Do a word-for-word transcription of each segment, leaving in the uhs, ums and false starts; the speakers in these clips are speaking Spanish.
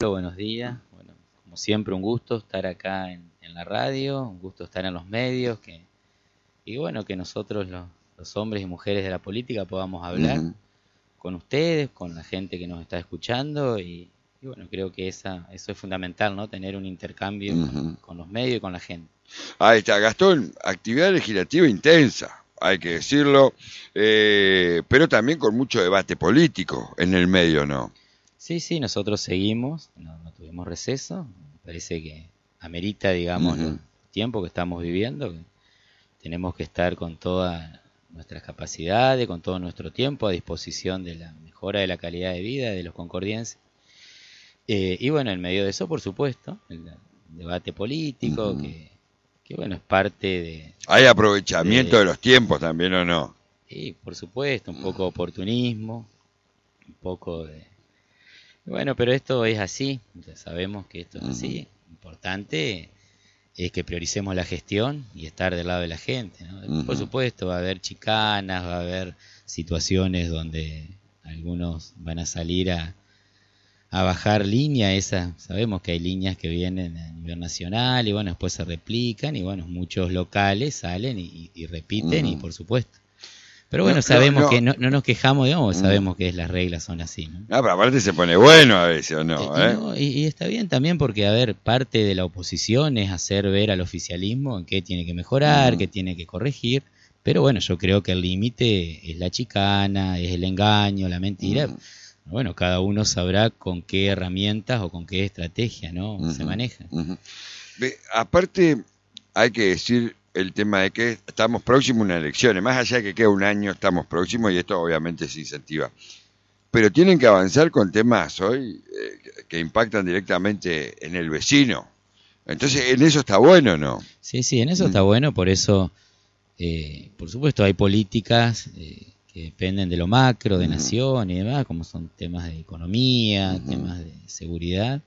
Buenos días. Bueno, como siempre, un gusto estar acá en, en la radio, un gusto estar en los medios, que, y bueno, que nosotros los, los hombres y mujeres de la política podamos hablar Ujú, con ustedes, con la gente que nos está escuchando y, y bueno, creo que esa, eso es fundamental, ¿no? Tener un intercambio con, ujú. con los medios y con la gente. Ahí está, Gastón, actividad legislativa intensa, hay que decirlo, eh, pero también con mucho debate político en el medio, ¿no? Sí, sí, nosotros seguimos, no, no tuvimos receso, me parece que amerita, digamos, los Ujú, tiempos que estamos viviendo, que tenemos que estar con todas nuestras capacidades, con todo nuestro tiempo a disposición de la mejora de la calidad de vida de los concordienses. Eh, y bueno, en medio de eso, por supuesto, el debate político, ujú. que, que bueno, es parte de, Hay aprovechamiento de de, los tiempos también, ¿o no? y por supuesto, un poco de oportunismo, un poco de... Bueno, pero esto es así, ya sabemos que esto es Ujú, así. Importante es que prioricemos la gestión y estar del lado de la gente, ¿no? Después, por ujú. supuesto, va a haber chicanas, va a haber situaciones donde algunos van a salir a, a bajar línea, esa, sabemos que hay líneas que vienen a nivel nacional y bueno, después se replican y bueno, muchos locales salen y, y repiten y Ujú. por supuesto. Pero No, bueno, no, sabemos no. que no, no nos quejamos, digamos, Mm. sabemos que las reglas son así, ¿no? Ah, pero aparte se pone bueno a veces, ¿o Eh, no? Y, ¿Eh? no, y, y está bien también porque, a ver, parte de la oposición es hacer ver al oficialismo en qué tiene que mejorar, Ujú, qué tiene que corregir, pero bueno, yo creo que el límite es la chicana, es el engaño, la mentira. ujú, Bueno, cada uno sabrá con qué herramientas o con qué estrategia, ¿no? Se ujú, maneja. ujú. Ve, aparte, hay que decir el tema de que estamos próximos a unas elecciones. Más allá de que queda un año, estamos próximos y esto obviamente se incentiva. Pero tienen que avanzar con temas hoy eh, que impactan directamente en el vecino. Sí, Entonces, en eso está bueno, ¿no? sí, sí, en eso Mm, está bueno, por eso, eh, por supuesto, hay políticas eh, que dependen de lo macro, de ujú, nación y demás, como son temas de economía, ujú, temas de seguridad.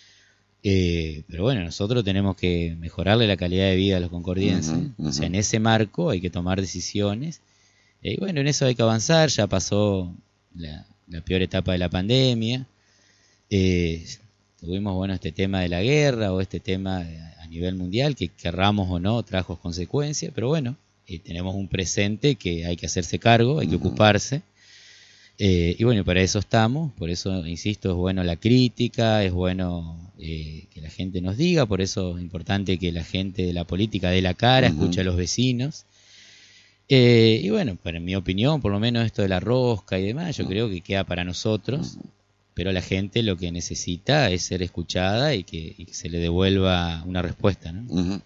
Eh, pero bueno, nosotros tenemos que mejorarle la calidad de vida a los ujú, concordienses. O ujú. sea, en ese marco hay que tomar decisiones. Eh, y bueno, en eso hay que avanzar. Ya pasó la, la peor etapa de la pandemia. Eh, tuvimos, bueno, este tema de la guerra o este tema de- a nivel mundial, que querramos o no, trajo consecuencias. Pero bueno, eh, tenemos un presente que hay que hacerse cargo, hay que Ujú, ocuparse. Eh, y bueno, para eso estamos, por eso, insisto, es bueno la crítica, es bueno eh, que la gente nos diga, por eso es importante que la gente de la política dé la cara, ujú, escuche a los vecinos. Eh, y bueno, para mi opinión, por lo menos esto de la rosca y demás, yo creo que queda para nosotros, ujú, pero la gente lo que necesita es ser escuchada y que, y que se le devuelva una respuesta, ¿no? ujú.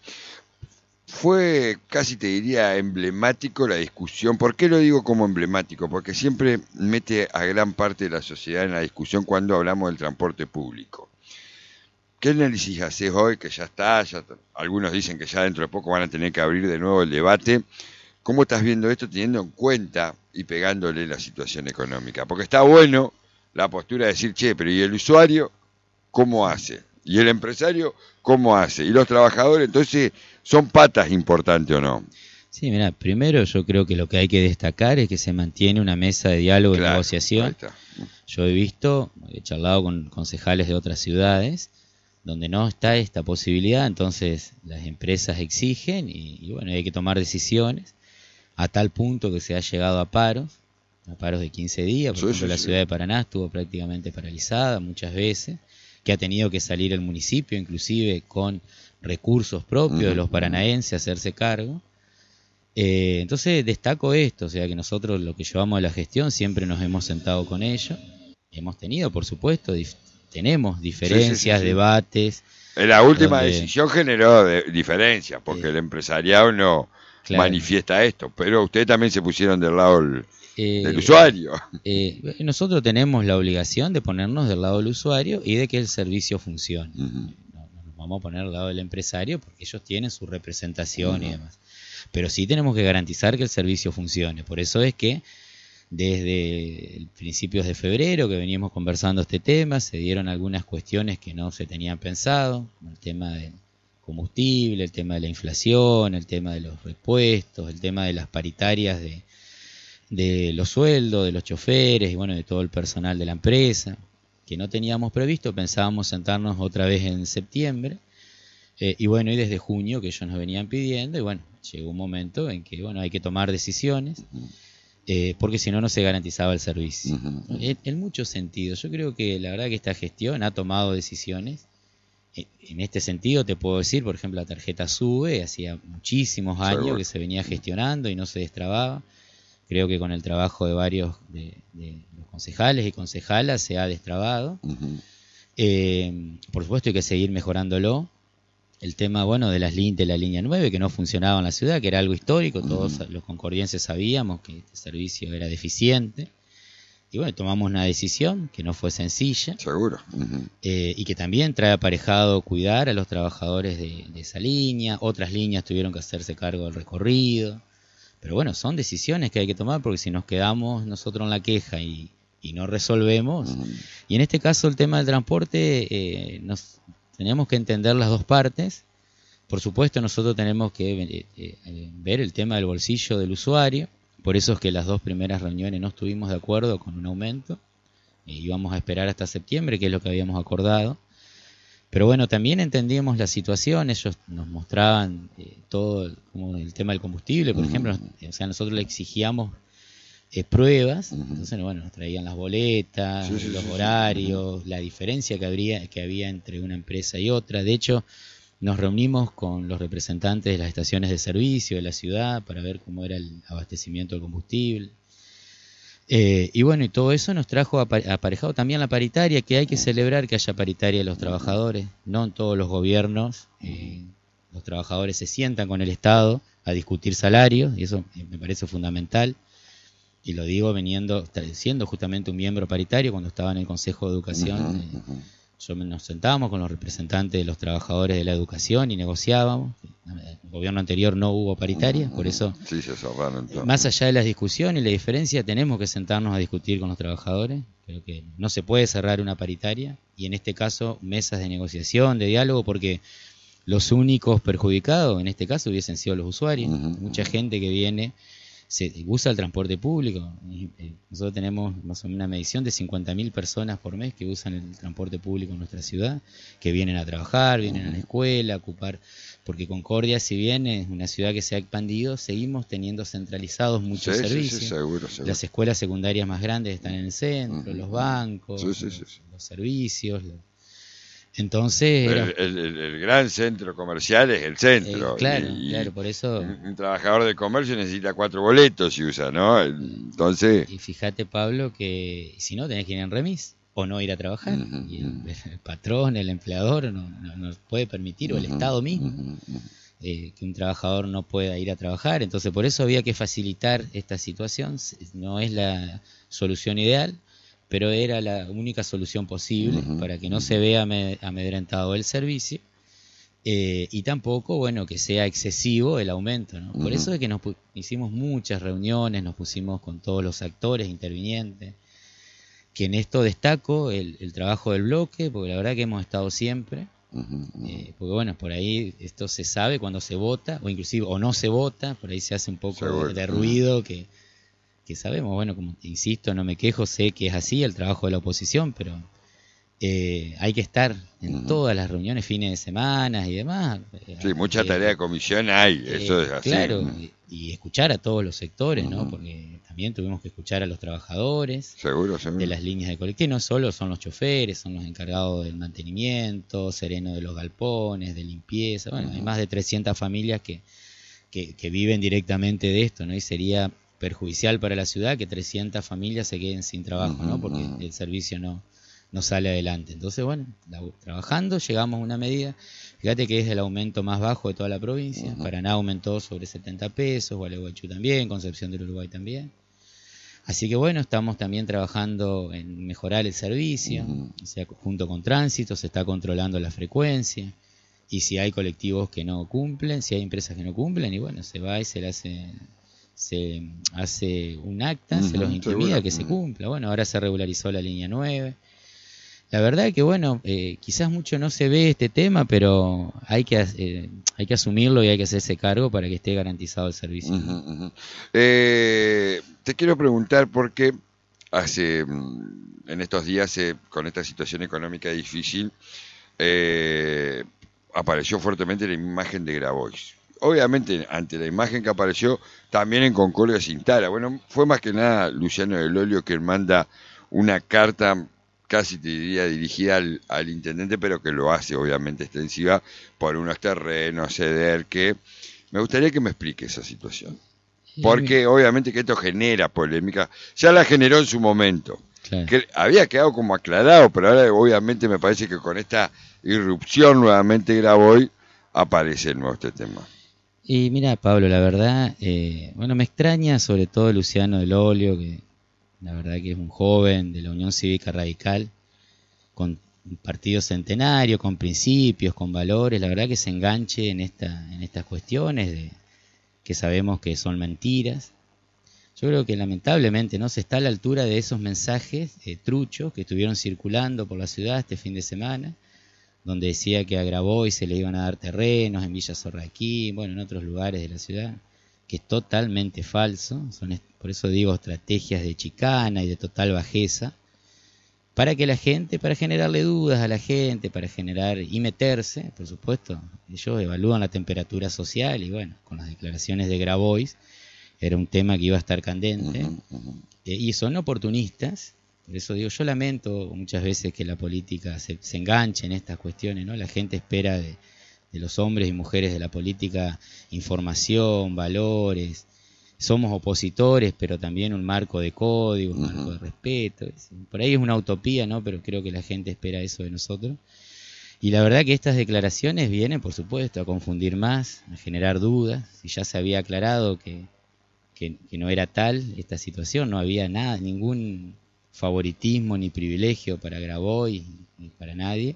Fue casi te diría emblemático la discusión. ¿Por qué lo digo como emblemático? Porque siempre mete a gran parte de la sociedad en la discusión cuando hablamos del transporte público. ¿Qué análisis haces hoy que ya está? Ya, algunos dicen que ya dentro de poco van a tener que abrir de nuevo el debate. ¿Cómo estás viendo esto teniendo en cuenta y pegándole la situación económica? Porque está bueno la postura de decir, che, pero ¿y el usuario cómo hace? ¿Y el empresario cómo hace? ¿Y los trabajadores? Entonces, ¿son patas importantes o no? Sí, mira, primero yo creo que lo que hay que destacar es que se mantiene una mesa de diálogo y Claro, ahí negociación. está. Yo he visto, he charlado con concejales de otras ciudades donde no está esta posibilidad, entonces las empresas exigen y, y bueno, hay que tomar decisiones a tal punto que se ha llegado a paros, a paros de quince días, por Sí, ejemplo sí, la sí. ciudad de Paraná estuvo prácticamente paralizada muchas veces, que ha tenido que salir el municipio inclusive con recursos propios de Ujú, los ujú. paranaenses a hacerse cargo. Eh, entonces destaco esto, o sea que nosotros lo que llevamos a la gestión siempre nos hemos sentado con ellos, hemos tenido por supuesto, dif- tenemos Sí, sí, sí, diferencias, sí. debates, En la última donde, decisión generó de- diferencia, porque eh, el empresariado no claro, manifiesta esto, pero ustedes también se pusieron del lado del, del eh, usuario. eh, nosotros tenemos la obligación de ponernos del lado del usuario y de que el servicio funcione. Ujú, No, no nos vamos a poner al lado del empresario porque ellos tienen su representación y ujú, demás. Pero sí tenemos que garantizar que el servicio funcione. Por eso es que desde principios de febrero que veníamos conversando este tema, se dieron algunas cuestiones que no se tenían pensado, como el tema del combustible, el tema de la inflación, el tema de los repuestos, el tema de las paritarias de, de los sueldos de los choferes y bueno, de todo el personal de la empresa. que no teníamos previsto, pensábamos sentarnos otra vez en septiembre, eh, y bueno, y desde junio que ellos nos venían pidiendo, y bueno, llegó un momento en que bueno, hay que tomar decisiones, eh, porque si no, no se garantizaba el servicio. Uh-huh. En, en muchos sentidos, yo creo que la verdad que esta gestión ha tomado decisiones. En este sentido te puedo decir, por ejemplo, la tarjeta SUBE, hacía muchísimos años Seguro. que se venía gestionando y no se destrababa. Creo que con el trabajo de varios de, de los concejales y concejalas se ha destrabado. Uh-huh. Eh, por supuesto hay que seguir mejorándolo. El tema, bueno, de las líneas de la línea nueve que no funcionaba en la ciudad, que era algo histórico, todos uh-huh. los concordienses sabíamos que este servicio era deficiente. Y bueno, tomamos una decisión que no fue sencilla. Seguro. Uh-huh. Eh, y que también trae aparejado cuidar a los trabajadores de, de esa línea. Otras líneas tuvieron que hacerse cargo del recorrido. Pero bueno, son decisiones que hay que tomar porque si nos quedamos nosotros en la queja y, y no resolvemos. Uh-huh. Y en este caso el tema del transporte, eh, nos tenemos que entender las dos partes. Por supuesto nosotros tenemos que eh, eh, ver el tema del bolsillo del usuario. Por eso es que las dos primeras reuniones no estuvimos de acuerdo con un aumento. Eh, íbamos a esperar hasta septiembre, que es lo que habíamos acordado. Pero bueno, también entendíamos la situación. Ellos nos mostraban eh, todo el, como el tema del combustible, por uh-huh. ejemplo. O sea, nosotros le exigíamos eh, pruebas. Uh-huh. Entonces, bueno, nos traían las boletas, sí, sí, los sí, horarios, sí. la diferencia que, habría, que había entre una empresa y otra. De hecho, nos reunimos con los representantes de las estaciones de servicio de la ciudad para ver cómo era el abastecimiento del combustible. Eh, y bueno, y todo eso nos trajo aparejado también la paritaria, que hay que celebrar que haya paritaria de los trabajadores. No en todos los gobiernos eh, los trabajadores se sientan con el Estado a discutir salarios, y eso me parece fundamental. Y lo digo veniendo, siendo justamente un miembro paritario cuando estaba en el Consejo de Educación. Eh, Yo nos sentábamos con los representantes de los trabajadores de la educación y negociábamos. En el gobierno anterior no hubo paritaria, por eso, sí, se cerraron todo. Más allá de las discusiones y la diferencia, tenemos que sentarnos a discutir con los trabajadores. Creo que no se puede cerrar una paritaria, y en este caso mesas de negociación, de diálogo, porque los únicos perjudicados en este caso hubiesen sido los usuarios. Uh-huh. Mucha gente que viene se usa el transporte público. Nosotros tenemos más o menos una medición de cincuenta mil personas por mes que usan el transporte público en nuestra ciudad, que vienen a trabajar, vienen a la escuela, a ocupar, porque Concordia, si bien es una ciudad que se ha expandido, seguimos teniendo centralizados muchos sí, servicios. Sí, sí, seguro, seguro. Las escuelas secundarias más grandes están en el centro, uh-huh. los bancos, sí, sí, sí, sí. Los, los servicios, los, Entonces era, el, el, el gran centro comercial es el centro. Eh, claro, y, claro, por eso. Un, un trabajador de comercio necesita cuatro boletos y usa, ¿no? Entonces. Y fíjate, Pablo, que si no tenés que ir en remis o no ir a trabajar. Uh-huh. Y el, el patrón, el empleador no, no, no puede permitir, uh-huh. o el Estado mismo, uh-huh. eh, que un trabajador no pueda ir a trabajar. Entonces, por eso había que facilitar esta situación. No es la solución ideal, pero era la única solución posible uh-huh, para que no uh-huh. se vea amedrentado el servicio, eh, y tampoco, bueno, que sea excesivo el aumento, ¿no? Uh-huh. Por eso es que nos pu- hicimos muchas reuniones, nos pusimos con todos los actores intervinientes, que en esto destaco el, el trabajo del bloque, porque la verdad que hemos estado siempre, uh-huh. eh, porque bueno, por ahí esto se sabe cuando se vota, o inclusive o no se vota, por ahí se hace un poco de, de ruido que... que sabemos, bueno, como insisto, no me quejo, sé que es así el trabajo de la oposición, pero eh, hay que estar en uh-huh. todas las reuniones, fines de semana y demás. Sí, mucha eh, tarea de comisión hay, eh, eso es así. Claro, y, y escuchar a todos los sectores, uh-huh. ¿no? Porque también tuvimos que escuchar a los trabajadores seguro, seguro. de las líneas de colectivo, no solo son los choferes, son los encargados del mantenimiento, sereno de los galpones, de limpieza, bueno, uh-huh. hay más de trescientas familias que, que, que viven directamente de esto, ¿no? Y sería perjudicial para la ciudad que trescientas familias se queden sin trabajo, ¿no? Porque el servicio no, no sale adelante. Entonces, bueno, la, trabajando llegamos a una medida, fíjate que es el aumento más bajo de toda la provincia. Uh-huh. Paraná aumentó sobre setenta pesos, Gualeguaychú también, Concepción del Uruguay también. Así que bueno, estamos también trabajando en mejorar el servicio, uh-huh. o sea, junto con Tránsito se está controlando la frecuencia, y si hay colectivos que no cumplen, si hay empresas que no cumplen, y bueno, se va y se le hace... se hace un acta, uh-huh, se los intimida que uh-huh. se cumpla. Bueno, ahora se regularizó la línea nueve. La verdad que, bueno, eh, quizás mucho no se ve este tema, pero hay que eh, hay que asumirlo y hay que hacerse cargo para que esté garantizado el servicio. Uh-huh, uh-huh. Eh, te quiero preguntar porque hace, en estos días, eh, con esta situación económica difícil, eh, apareció fuertemente la imagen de Grabois. Obviamente, ante la imagen que apareció, también en Concordia se instala. Bueno, fue más que nada Luciano del Olio quien manda una carta, casi te diría dirigida al, al intendente, pero que lo hace obviamente extensiva por unos terrenos, ceder, que me gustaría que me explique esa situación. Porque obviamente que esto genera polémica, ya la generó en su momento, claro. Que había quedado como aclarado, pero ahora obviamente me parece que con esta irrupción nuevamente Grabois aparece el nuevo este tema. Y mira, Pablo, la verdad, eh, bueno, me extraña sobre todo Luciano del Olio, que la verdad que es un joven de la Unión Cívica Radical, con un partido centenario, con principios, con valores, la verdad que se enganche en esta, en estas cuestiones de que sabemos que son mentiras. Yo creo que lamentablemente no se está a la altura de esos mensajes eh, truchos que estuvieron circulando por la ciudad este fin de semana, donde decía que a Grabois se le iban a dar terrenos en Villa Sorraquí, bueno, en otros lugares de la ciudad, que es totalmente falso. Son, por eso digo, estrategias de chicana y de total bajeza, para que la gente, para generarle dudas a la gente, para generar y meterse, por supuesto, ellos evalúan la temperatura social y bueno, con las declaraciones de Grabois era un tema que iba a estar candente, uh-huh, uh-huh. Eh, y son oportunistas. Por eso digo, yo lamento muchas veces que la política se, se enganche en estas cuestiones, ¿no? La gente espera de, de los hombres y mujeres de la política información, valores. Somos opositores, pero también un marco de código, un uh-huh. marco de respeto. Por ahí es una utopía, ¿no? Pero creo que la gente espera eso de nosotros. Y la verdad que estas declaraciones vienen, por supuesto, a confundir más, a generar dudas. Y ya se había aclarado que, que, que no era tal esta situación, no había nada, ningún favoritismo ni privilegio para Grabois ni para nadie.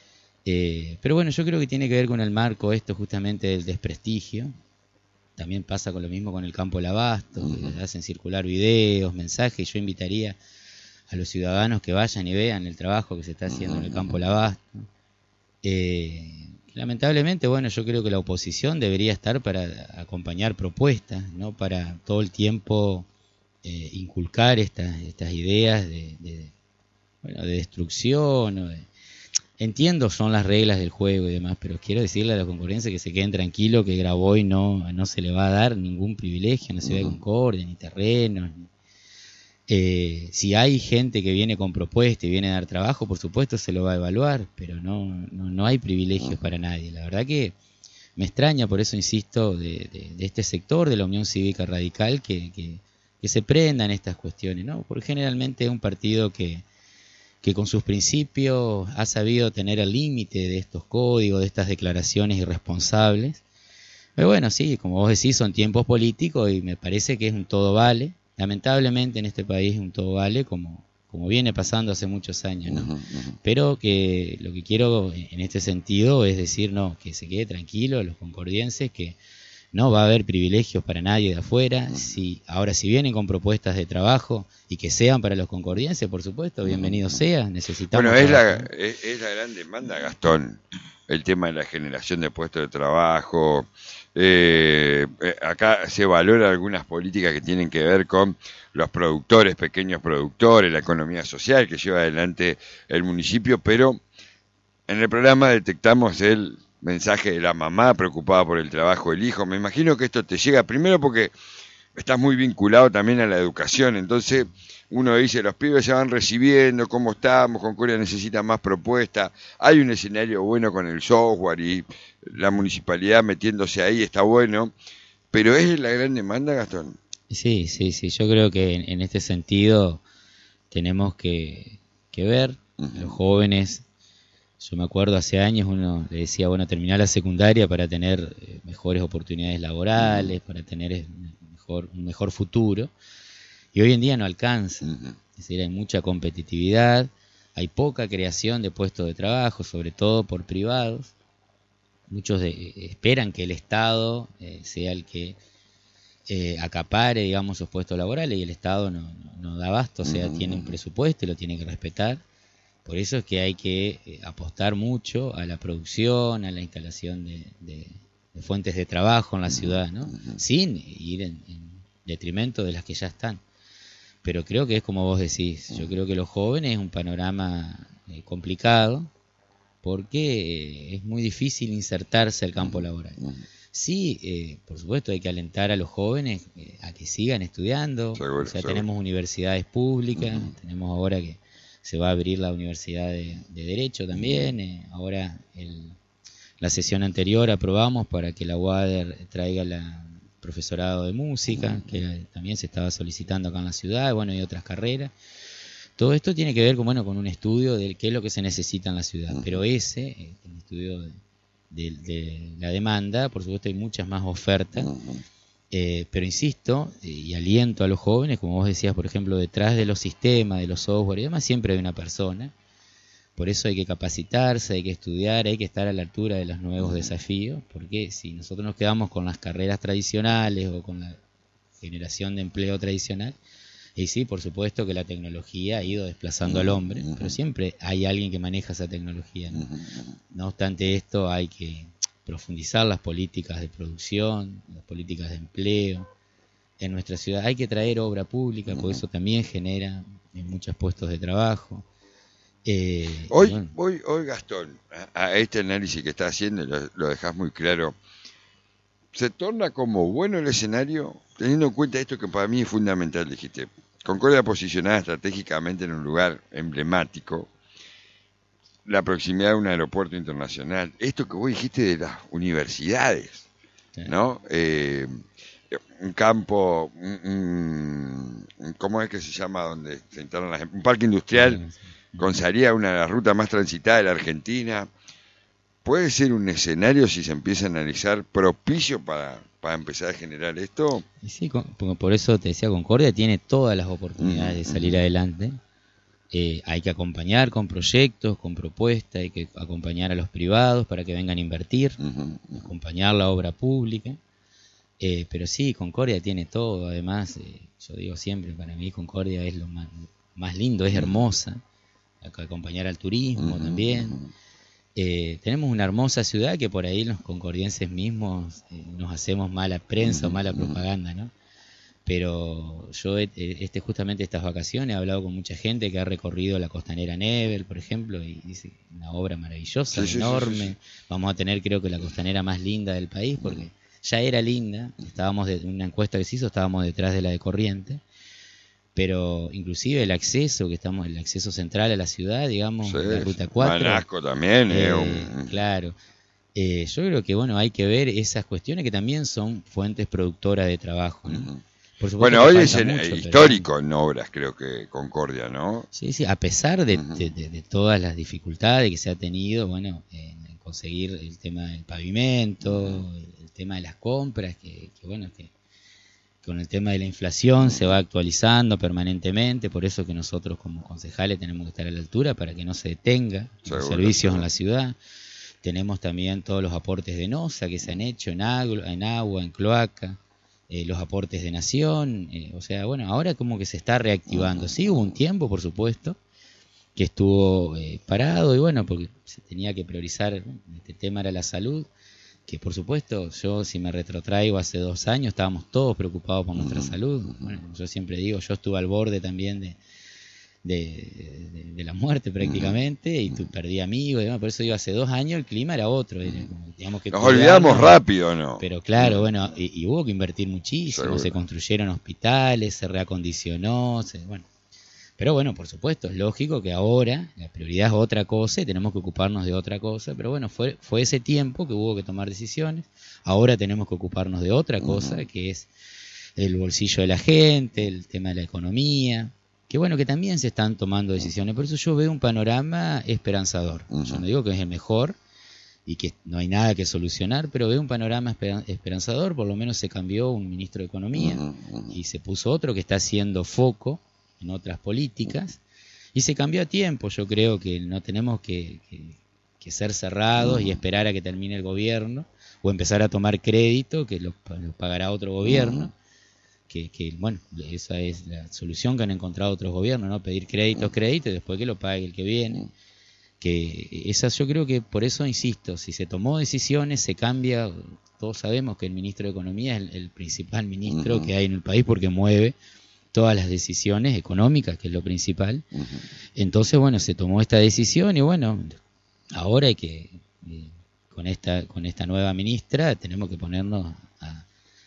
Eh, pero bueno, yo creo que tiene que ver con el marco esto justamente del desprestigio. También pasa con lo mismo con el campo del abasto, uh-huh. que hacen circular videos, mensajes. Yo invitaría a los ciudadanos que vayan y vean el trabajo que se está haciendo uh-huh. en el campo del abasto. Eh, lamentablemente, bueno, yo creo que la oposición debería estar para acompañar propuestas, no para todo el tiempo eh, inculcar estas estas ideas de, de, bueno, de destrucción o de, entiendo, son las reglas del juego y demás, pero quiero decirle a los concordienses que se queden tranquilos, que Grabois no, no se le va a dar ningún privilegio en la ciudad uh-huh. de Concordia, ni terrenos. Ni... Eh, si hay gente que viene con propuesta y viene a dar trabajo, por supuesto se lo va a evaluar, pero no, no, no hay privilegios uh-huh. para nadie. La verdad que me extraña, por eso insisto, de, de, de este sector de la Unión Cívica Radical que, que, que se prendan estas cuestiones, ¿no? Porque generalmente es un partido que que con sus principios ha sabido tener el límite de estos códigos, de estas declaraciones irresponsables. Pero bueno, sí, como vos decís, son tiempos políticos y me parece que es un todo vale. Lamentablemente en este país es un todo vale, como, como viene pasando hace muchos años, ¿no? Uh-huh, uh-huh. Pero que lo que quiero en este sentido es decir, no, que se quede tranquilo los concordienses, que no va a haber privilegios para nadie de afuera. Si, ahora, si vienen con propuestas de trabajo y que sean para los concordienses, por supuesto, bienvenido sea. Necesitamos. Bueno, es la, es, es la gran demanda, Gastón, el tema de la generación de puestos de trabajo. Eh, acá se valoran algunas políticas que tienen que ver con los productores, pequeños productores, la economía social que lleva adelante el municipio, pero en el programa detectamos el mensaje de la mamá preocupada por el trabajo del hijo. Me imagino que esto te llega primero porque estás muy vinculado también a la educación, entonces uno dice, los pibes se van recibiendo, ¿cómo estamos? Concordia necesita más propuestas, hay un escenario bueno con el software y la municipalidad metiéndose ahí, está bueno, pero ¿es la gran demanda, Gastón? Sí, sí, sí, yo creo que en, en este sentido tenemos que, que ver, uh-huh. los jóvenes. Yo me acuerdo hace años uno le decía, bueno, terminar la secundaria para tener eh, mejores oportunidades laborales, uh-huh. para tener mejor, un mejor futuro. Y hoy en día no alcanza. Uh-huh. Es decir, hay mucha competitividad, hay poca creación de puestos de trabajo, sobre todo por privados. Muchos de, eh, esperan que el Estado eh, sea el que eh, acapare, digamos, esos puestos laborales, y el Estado no, no, no da abasto, o sea, uh-huh. tiene un presupuesto y lo tiene que respetar. Por eso es que hay que eh, apostar mucho a la producción, a la instalación de, de, de fuentes de trabajo en la ciudad, ¿no? Uh-huh. Sin ir en, en detrimento de las que ya están. pero creo que es como vos decís, yo creo que los jóvenes es un panorama eh, complicado, porque eh, es muy difícil insertarse al campo laboral. Sí, eh, por supuesto hay que alentar a los jóvenes eh, a que sigan estudiando, Seguro, o sea, seguro. tenemos universidades públicas, Uh-huh. tenemos ahora que se va a abrir la Universidad de, de Derecho también, eh, ahora el, la sesión anterior aprobamos para que la U A D E R traiga la profesorado de música, que también se estaba solicitando acá en la ciudad, bueno, y otras carreras. Todo esto tiene que ver con, bueno, con un estudio de qué es lo que se necesita en la ciudad, pero ese, eh, el estudio de, de, de la demanda, por supuesto hay muchas más ofertas, eh, pero insisto, eh, y aliento a los jóvenes, como vos decías, por ejemplo, detrás de los sistemas, de los software y demás, siempre hay una persona. Por eso hay que capacitarse, hay que estudiar, hay que estar a la altura de los nuevos desafíos, porque si nosotros nos quedamos con las carreras tradicionales o con la generación de empleo tradicional, y sí, por supuesto que la tecnología ha ido desplazando al hombre, pero siempre hay alguien que maneja esa tecnología, ¿no? No obstante esto, hay que profundizar las políticas de producción, las políticas de empleo en nuestra ciudad. Hay que traer obra pública, porque eso también genera muchos puestos de trabajo. Eh, Hoy, bueno. hoy, hoy Gastón, a, a este análisis que está haciendo, lo, lo dejás muy claro, se torna como bueno el escenario, teniendo en cuenta esto que para mí es fundamental, dijiste. Concordia posicionada estratégicamente en un lugar emblemático, la proximidad de un aeropuerto internacional, esto que vos dijiste de las universidades, ¿no? Eh, un campo, un, un, ¿cómo es que se llama? Donde se instalan las, un parque industrial con salida, una de las rutas más transitadas de la Argentina. ¿Puede ser un escenario, si se empieza a analizar, propicio para, para empezar a generar esto? Sí, por eso te decía, Concordia tiene todas las oportunidades de salir adelante. Eh, hay que acompañar con proyectos, con propuestas, hay que acompañar a los privados para que vengan a invertir, acompañar la obra pública. Eh, pero sí, Concordia tiene todo. Además, eh, yo digo siempre, para mí Concordia es lo más, más lindo, es hermosa. Hay que acompañar al turismo también. Eh, tenemos una hermosa ciudad que por ahí los concordienses mismos eh, nos hacemos mala prensa o mala propaganda, ¿no? Pero yo este justamente estas vacaciones he hablado con mucha gente que ha recorrido la costanera Nebel, por ejemplo, y dice una obra maravillosa, sí, enorme. Sí, sí, sí. Vamos a tener, creo que, la costanera más linda del país, porque ya era linda. Estábamos de una encuesta que se hizo, estábamos detrás de la de Corrientes. Pero inclusive el acceso, que estamos el acceso central a la ciudad, digamos, sí, la ruta cuatro. Manasco también, eh, eh, un... claro. Eh, yo creo que bueno, hay que ver esas cuestiones que también son fuentes productoras de trabajo, ¿no? Uh-huh. Por bueno, hoy es en, mucho, histórico pero... en obras, creo que Concordia, ¿no? Sí, sí, a pesar de, uh-huh. de, de, de todas las dificultades que se ha tenido, bueno, en conseguir el tema del pavimento, uh-huh. el, el tema de las compras, que, que bueno, que con el tema de la inflación se va actualizando permanentemente, por eso que nosotros como concejales tenemos que estar a la altura para que no se detenga los servicios seguro. En la ciudad. Tenemos también todos los aportes de NOSA que se han hecho en agua, en, agua, en cloaca, eh, los aportes de Nación, eh, o sea, bueno, ahora como que se está reactivando. Sí, hubo un tiempo, por supuesto, que estuvo eh, parado y bueno, porque se tenía que priorizar, este tema era la salud, que por supuesto, yo si me retrotraigo hace dos años, estábamos todos preocupados por nuestra salud. Bueno, yo siempre digo, yo estuve al borde también de, de, de, de la muerte prácticamente, y tu, perdí amigos, y bueno, por eso digo, hace dos años el clima era otro. Era como, digamos que nos olvidamos rápido, ¿no? Pero claro, bueno, y, y hubo que invertir muchísimo, seguro. Se construyeron hospitales, se reacondicionó, se, bueno. Pero bueno, por supuesto, es lógico que ahora la prioridad es otra cosa y tenemos que ocuparnos de otra cosa, pero bueno, fue, fue ese tiempo que hubo que tomar decisiones. Ahora tenemos que ocuparnos de otra cosa, uh-huh. que es el bolsillo de la gente, el tema de la economía, que bueno, que también se están tomando decisiones. Por eso yo veo un panorama esperanzador. Uh-huh. Yo no digo que es el mejor y que no hay nada que solucionar, pero veo un panorama esperanzador. Por lo menos se cambió un ministro de Economía uh-huh. y se puso otro que está haciendo foco en otras políticas, y se cambió a tiempo. Yo creo que no tenemos que, que, que ser cerrados y esperar a que termine el gobierno, o empezar a tomar crédito, que lo, lo pagará otro gobierno, que, que bueno, esa es la solución que han encontrado otros gobiernos, ¿no? Pedir créditos, créditos, y después que lo pague el que viene. Que esas, yo creo que por eso insisto, si se tomó decisiones, se cambia. Todos sabemos que el ministro de Economía es el, el principal ministro uh-huh. que hay en el país, porque mueve todas las decisiones económicas, que es lo principal. Uh-huh. Entonces, bueno, se tomó esta decisión y bueno, ahora hay que, eh, con esta con esta nueva ministra, tenemos que ponernos a,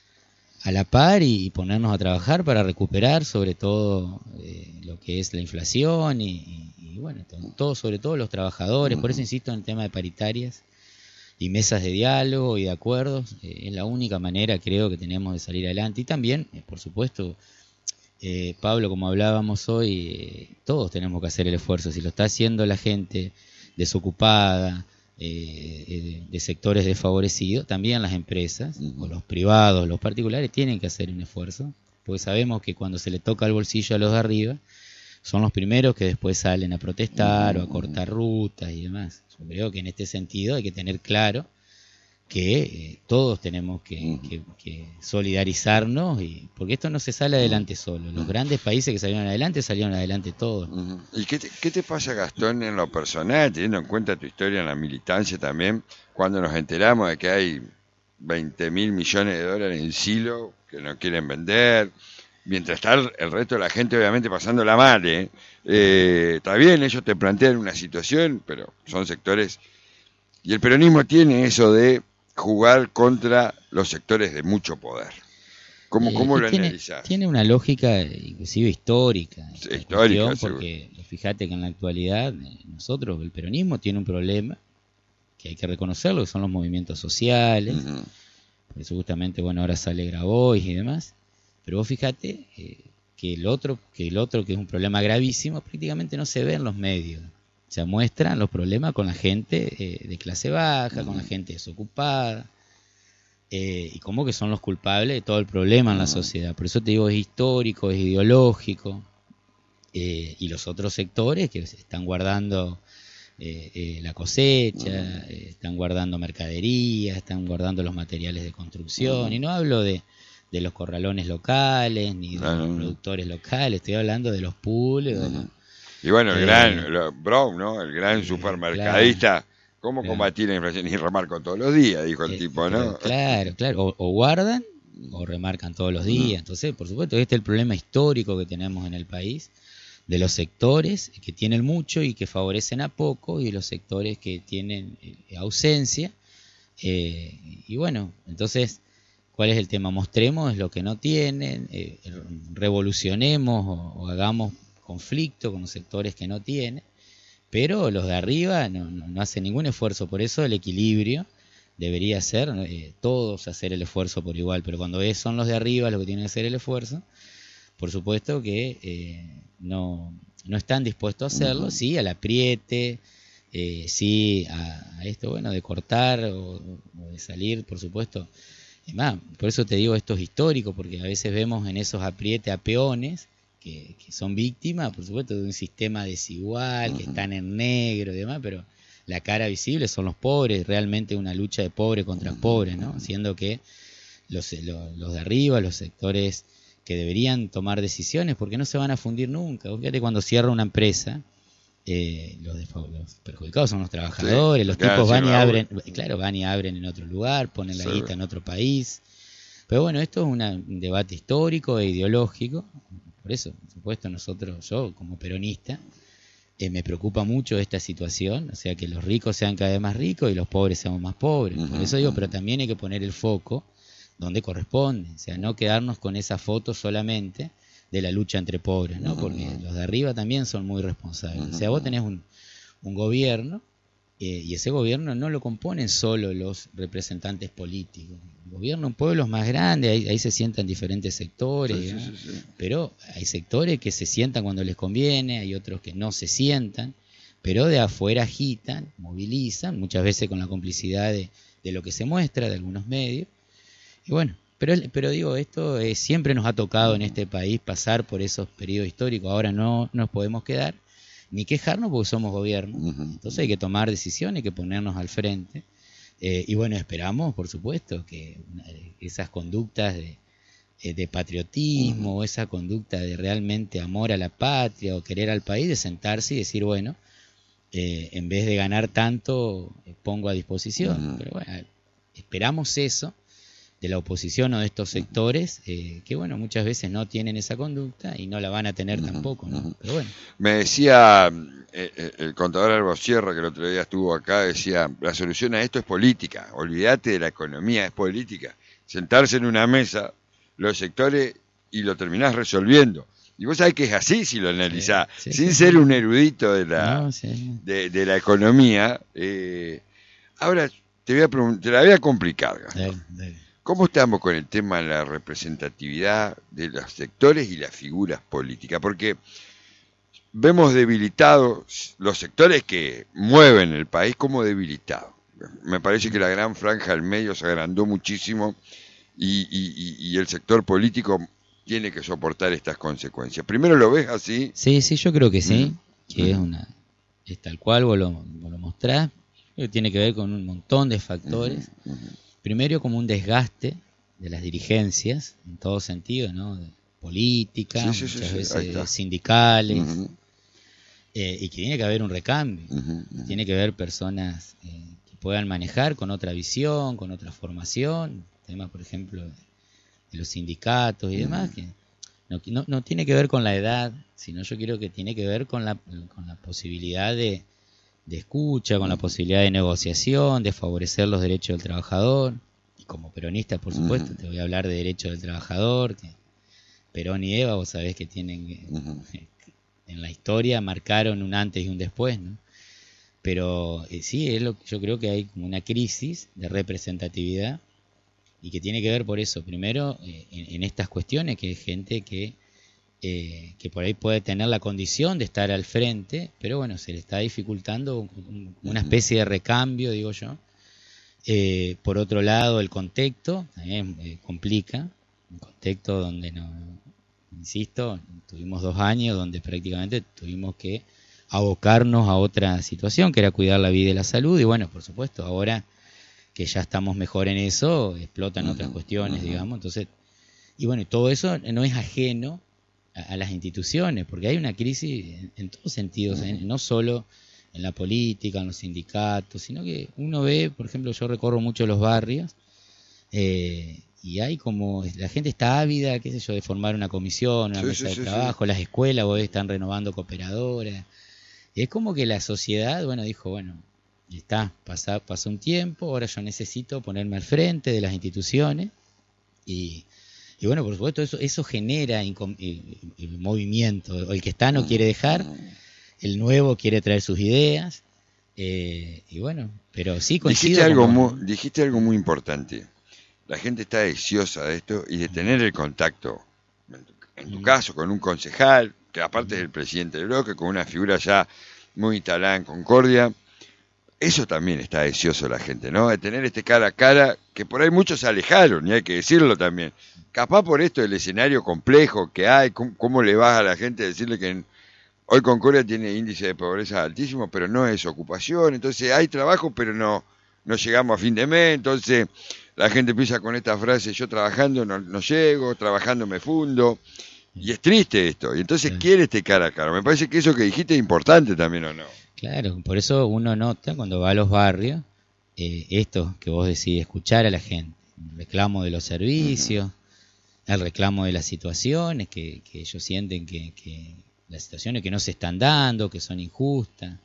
a la par y, y ponernos a trabajar para recuperar sobre todo eh, lo que es la inflación y, y, y bueno, todo, todo, sobre todo los trabajadores. Uh-huh. Por eso insisto en el tema de paritarias y mesas de diálogo y de acuerdos. Eh, es la única manera, creo, que tenemos de salir adelante. Y también, eh, por supuesto, eh, Pablo, como hablábamos hoy, eh, todos tenemos que hacer el esfuerzo. Si lo está haciendo la gente desocupada, eh, de, de sectores desfavorecidos, también las empresas, uh-huh. o los privados, los particulares, tienen que hacer un esfuerzo, porque sabemos que cuando se le toca el bolsillo a los de arriba, son los primeros que después salen a protestar, uh-huh. o a cortar rutas y demás. Yo creo que en este sentido hay que tener claro que eh, todos tenemos que, uh-huh. que, que solidarizarnos, y porque esto no se sale adelante solo. Los grandes países que salieron adelante, salieron adelante todos. Uh-huh. ¿Y qué te, qué te pasa, Gastón, en lo personal, teniendo en cuenta tu historia en la militancia también, cuando nos enteramos de que hay veinte mil millones de dólares en silo que no quieren vender, mientras está el, el resto de la gente obviamente pasándola mal, ¿eh? Eh, está bien, ellos te plantean una situación, pero son sectores, y el peronismo tiene eso de jugar contra los sectores de mucho poder. ¿Cómo, eh, cómo lo tiene, analizás? Tiene una lógica inclusive histórica. Sí, histórica, cuestión, porque fíjate que en la actualidad nosotros, el peronismo tiene un problema que hay que reconocerlo, que son los movimientos sociales. Uh-huh. Por eso justamente, bueno, ahora sale Grabois y demás. Pero vos fíjate eh, que el otro, que el otro que es un problema gravísimo, prácticamente no se ve en los medios. Se muestran los problemas con la gente eh, de clase baja, uh-huh. con la gente desocupada, eh, y como que son los culpables de todo el problema en uh-huh. la sociedad. Por eso te digo, es histórico, es ideológico, eh, y los otros sectores que se están guardando eh, eh, la cosecha, uh-huh. eh, están guardando mercadería, están guardando los materiales de construcción, uh-huh. y no hablo de de los corralones locales, ni de ah, los productores locales, estoy hablando de los pools. Uh-huh. Los, y bueno, el eh, gran lo, Brown, ¿no? El gran eh, supermercadista, claro, ¿cómo claro. combatir la inflación? Y remarco todos los días, dijo el eh, tipo, ¿no? Claro, claro, o, o guardan o remarcan todos los días. Uh-huh. Entonces, por supuesto, este es el problema histórico que tenemos en el país, de los sectores que tienen mucho y que favorecen a poco, y los sectores que tienen eh, ausencia. Eh, y bueno, entonces, ¿cuál es el tema? Mostremos lo que no tienen, eh, revolucionemos o, o hagamos conflicto con los sectores que no tienen, pero los de arriba no, no, no hacen ningún esfuerzo. Por eso el equilibrio debería ser eh, todos hacer el esfuerzo por igual, pero cuando es, son los de arriba los que tienen que hacer el esfuerzo, por supuesto que eh, no, no están dispuestos a hacerlo, sí al apriete, eh, sí a, a esto, bueno, de cortar o, o de salir, por supuesto. Es más, por eso te digo, esto es histórico, porque a veces vemos en esos aprietes a peones que, que son víctimas, por supuesto, de un sistema desigual, uh-huh. que están en negro y demás, pero la cara visible son los pobres, realmente una lucha de pobre contra uh-huh. pobre, ¿no? Siendo que los, los, los de arriba, los sectores que deberían tomar decisiones, porque no se van a fundir nunca. Fíjate, cuando cierra una empresa, Eh, los, de, los perjudicados son los trabajadores, sí, los tipos van y abren, claro, van y abren en otro lugar, ponen la sí. guita en otro país. Pero bueno, esto es una, un debate histórico e ideológico. Por eso, por supuesto, nosotros, yo como peronista, eh, me preocupa mucho esta situación, o sea, que los ricos sean cada vez más ricos y los pobres seamos más pobres. Uh-huh. Por eso digo, pero también hay que poner el foco donde corresponde, o sea, no quedarnos con esa foto solamente de la lucha entre pobres, ¿no? Porque uh-huh. los de arriba también son muy responsables. Uh-huh. O sea, vos tenés un, un gobierno eh, y ese gobierno no lo componen solo los representantes políticos. El gobierno en pueblos más grandes, ahí, ahí se sientan diferentes sectores, sí, sí, sí, sí. pero hay sectores que se sientan cuando les conviene, hay otros que no se sientan, pero de afuera agitan, movilizan, muchas veces con la complicidad de, de lo que se muestra, de algunos medios. Y bueno, Pero, pero digo, esto eh, siempre nos ha tocado en este país pasar por esos periodos históricos. Ahora no nos podemos quedar ni quejarnos porque somos gobierno. Entonces hay que tomar decisiones, hay que ponernos al frente. Eh, y bueno, esperamos, por supuesto, que esas conductas de, de patriotismo, uh-huh. esa conducta de realmente amor a la patria o querer al país, de sentarse y decir, bueno, eh, en vez de ganar tanto, eh, pongo a disposición. Uh-huh. Pero bueno, esperamos eso. de la oposición o de estos sectores, eh, que bueno, muchas veces no tienen esa conducta y no la van a tener tampoco, ¿no? Pero bueno. Me decía eh, el contador Albo Sierra, que el otro día estuvo acá, decía, la solución a esto es política, olvídate de la economía, es política. Sentarse en una mesa, los sectores, y lo terminás resolviendo. Y vos sabés que es así si lo analizás, sí, sí, sin sí, ser sí. un erudito de la, no, sí. de, de la economía. Eh, ahora te voy a preguntar, te la voy a complicar, Gastón. Dale, dale. ¿Cómo estamos con el tema de la representatividad de los sectores y las figuras políticas? Porque vemos debilitados los sectores que mueven el país como debilitados. Me parece que la gran franja del medio se agrandó muchísimo y, y, y el sector político tiene que soportar estas consecuencias. ¿Primero lo ves así? Sí, sí, yo creo que sí, mm. que mm. es una es tal cual, vos lo, vos lo mostrás. Creo que tiene que ver con un montón de factores. Mm. Mm. Primero, como un desgaste de las dirigencias, en todo sentido, ¿no? De política, sí, sí, muchas sí, veces sí, sindicales, uh-huh. eh, y que tiene que haber un recambio, uh-huh, uh-huh. tiene que haber personas eh, que puedan manejar con otra visión, con otra formación, temas, por ejemplo, de, de los sindicatos y uh-huh. demás, que no, no, no tiene que ver con la edad, sino yo creo que tiene que ver con la, con la posibilidad de de escucha, con la posibilidad de negociación, de favorecer los derechos del trabajador. Y como peronista, por supuesto, uh-huh. te voy a hablar de derechos del trabajador, que Perón y Eva, vos sabés que tienen, uh-huh. en la historia marcaron un antes y un después, ¿no? Pero eh, sí, es lo, yo creo que hay como una crisis de representatividad y que tiene que ver por eso, primero, eh, en, en estas cuestiones, que hay gente que Eh, que por ahí puede tener la condición de estar al frente, pero bueno, se le está dificultando un, una especie de recambio, digo yo. Eh, por otro lado, el contexto también eh, complica, un contexto donde, no, insisto, tuvimos dos años donde prácticamente tuvimos que abocarnos a otra situación, que era cuidar la vida y la salud, y bueno, por supuesto, ahora que ya estamos mejor en eso, explotan otras cuestiones, digamos, entonces, y bueno, todo eso no es ajeno a las instituciones, porque hay una crisis en, en todos sentidos, en, no solo en la política, en los sindicatos, sino que uno ve, por ejemplo, yo recorro mucho los barrios, eh, y hay como, la gente está ávida, qué sé yo, de formar una comisión, una sí, mesa sí, de sí, trabajo, sí. Las escuelas, vos ves, están renovando cooperadoras, y es como que la sociedad, bueno, dijo, bueno, está, pasa, pasó un tiempo, ahora yo necesito ponerme al frente de las instituciones, y Y bueno, por supuesto, eso eso genera incom- el, el movimiento. El que está no quiere dejar, el nuevo quiere traer sus ideas. Eh, y bueno, pero sí coincido. Dijiste algo, como... muy, dijiste algo muy importante. La gente está deseosa de esto y de tener el contacto, en tu, en tu mm. caso, con un concejal, que aparte mm. es el presidente del bloque, con una figura ya muy instalada en Concordia. Eso también está deseoso la gente, ¿no? De tener este cara a cara, que por ahí muchos se alejaron, y hay que decirlo también. Capaz por esto del escenario complejo que hay, cómo, cómo le vas a la gente a decirle que en, hoy Concordia tiene índice de pobreza altísimo, pero no es ocupación, entonces hay trabajo, pero no, no llegamos a fin de mes, entonces la gente empieza con esta frase, yo trabajando no, no llego, trabajando me fundo, y es triste esto, y entonces sí. quiere este cara a cara. Me parece que eso que dijiste es importante también, ¿o no? Claro, por eso uno nota cuando va a los barrios, eh, esto que vos decís, escuchar a la gente, el reclamo de los servicios, uh-huh. el reclamo de las situaciones, que, que ellos sienten que, que las situaciones que no se están dando, que son injustas.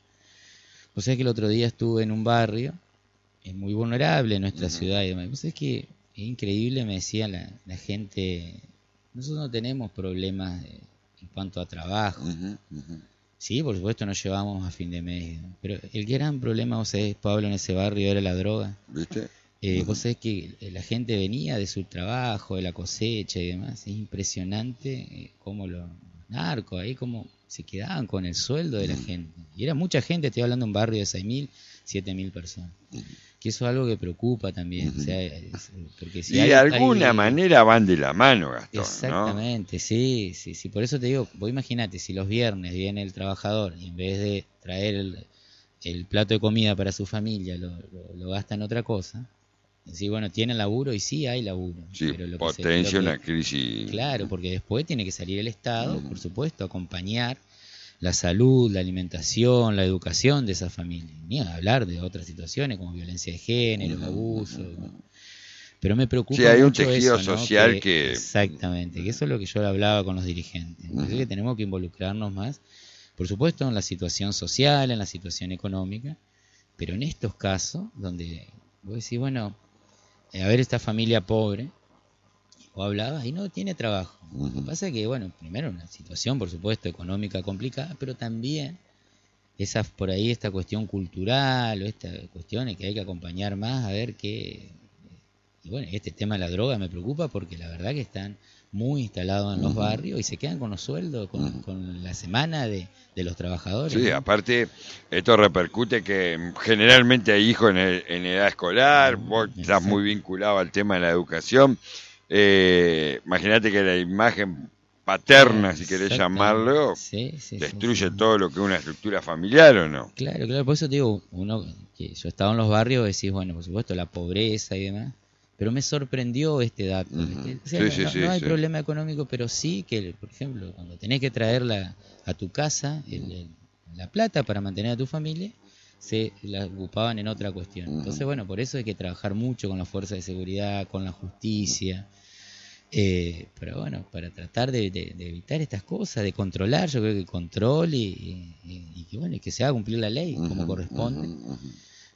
Vos sabés que el otro día estuve en un barrio, es muy vulnerable en nuestra uh-huh. ciudad, y demás. Vos sabés que es increíble, me decía la, la gente, nosotros no tenemos problemas de, en cuanto a trabajo. Uh-huh. Uh-huh. Sí, por supuesto nos llevamos a fin de mes, pero el gran problema, vos sabés, Pablo, en ese barrio era la droga. ¿Viste? Eh, uh-huh. Vos sabés que la gente venía de su trabajo, de la cosecha y demás, es impresionante eh, cómo los narcos ahí como se quedaban con el sueldo de la uh-huh. gente. Y era mucha gente, estoy hablando de un barrio de seis mil, siete mil personas. Uh-huh. Que eso es algo que preocupa también. Uh-huh. O sea, es, porque si y hay, de alguna hay... manera van de la mano, Gastón. Exactamente, ¿no? sí, sí, sí. Por eso te digo, vos imagínate, si los viernes viene el trabajador y en vez de traer el, el plato de comida para su familia, lo, lo, lo gasta en otra cosa. Sí, bueno, tiene laburo y sí hay laburo. Sí, pero lo potencia que se, lo una que, crisis. Claro, porque después tiene que salir el Estado, uh-huh. por supuesto, a acompañar la salud, la alimentación, la educación de esa familia. Ni a hablar de otras situaciones como violencia de género, uh-huh. abuso. Uh-huh. Pero me preocupa Sí, hay un mucho tejido eso, ¿no? social que, que... Exactamente, que eso es lo que yo hablaba con los dirigentes. Uh-huh. Que tenemos que involucrarnos más, por supuesto, en la situación social, en la situación económica, pero en estos casos donde vos decís, bueno, a ver, esta familia pobre, o hablabas y no tiene trabajo. Uh-huh. Lo que pasa es que, bueno, primero una situación, por supuesto, económica complicada, pero también esa, por ahí esta cuestión cultural o esta cuestión que hay que acompañar más a ver qué... Y bueno, este tema de la droga me preocupa porque la verdad que están muy instalados en los uh-huh. barrios y se quedan con los sueldos, con, uh-huh. con la semana de, de los trabajadores. Sí, ¿no? Aparte, esto repercute que generalmente hay hijos en, el, en edad escolar, uh-huh. vos estás Exacto. muy vinculado al tema de la educación. Eh, imagínate que la imagen paterna, si querés llamarlo, sí, sí, destruye sí, sí. todo lo que es una estructura familiar, ¿o no? Claro, claro, por eso te digo, uno que yo he estado en los barrios, decís, bueno, por supuesto, la pobreza y demás, pero me sorprendió este dato. Uh-huh. O sea, sí, no, sí, no, sí, no hay sí. problema económico, pero sí que, por ejemplo, cuando tenés que traerla a tu casa, el, el, la plata para mantener a tu familia, se la ocupaban en otra cuestión. Entonces, bueno, por eso hay que trabajar mucho con la fuerza de seguridad, con la justicia. Eh, pero bueno, para tratar de, de, de evitar estas cosas, de controlar, yo creo que el control y, y, y que bueno, y que se haga cumplir la ley como uh-huh, corresponde. Uh-huh, uh-huh.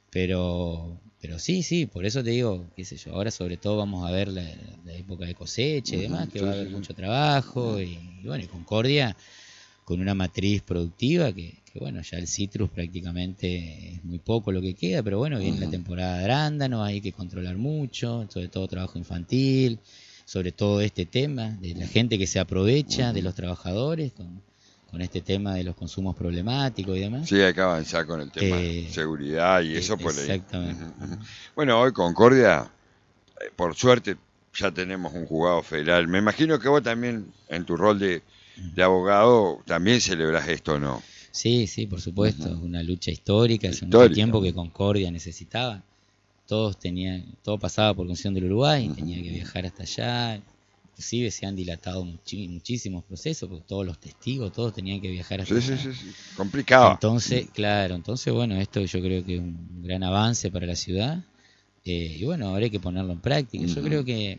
Pero pero sí, sí, por eso te digo, qué sé yo, ahora sobre todo vamos a ver la, la época de cosecha y demás, que va a haber mucho trabajo y, y bueno, y Concordia con una matriz productiva que, que bueno, ya el citrus prácticamente es muy poco lo que queda, pero bueno, viene uh-huh. la temporada de arándanos, hay que controlar mucho, sobre todo trabajo infantil, sobre todo este tema de la gente que se aprovecha uh-huh. de los trabajadores con, con este tema de los consumos problemáticos y demás. Sí, hay que avanzar con el tema eh, de seguridad y eso por ahí. Exactamente. Uh-huh, uh-huh. Bueno, hoy Concordia, eh, por suerte, ya tenemos un juzgado federal. Me imagino que vos también, en tu rol de, de abogado, también celebrás esto, ¿no? Sí, sí, por supuesto. Uh-huh. Una lucha histórica, hace mucho tiempo que Concordia necesitaba. Todos tenían, todo pasaba por Constitución del Uruguay, uh-huh. tenía que viajar hasta allá, inclusive se han dilatado muchi- muchísimos procesos, porque todos los testigos, todos tenían que viajar hasta sí, allá. Sí, sí, sí, complicado. Entonces, claro, entonces bueno, esto yo creo que es un gran avance para la ciudad, eh, y bueno, ahora hay que ponerlo en práctica. Uh-huh. Yo creo que,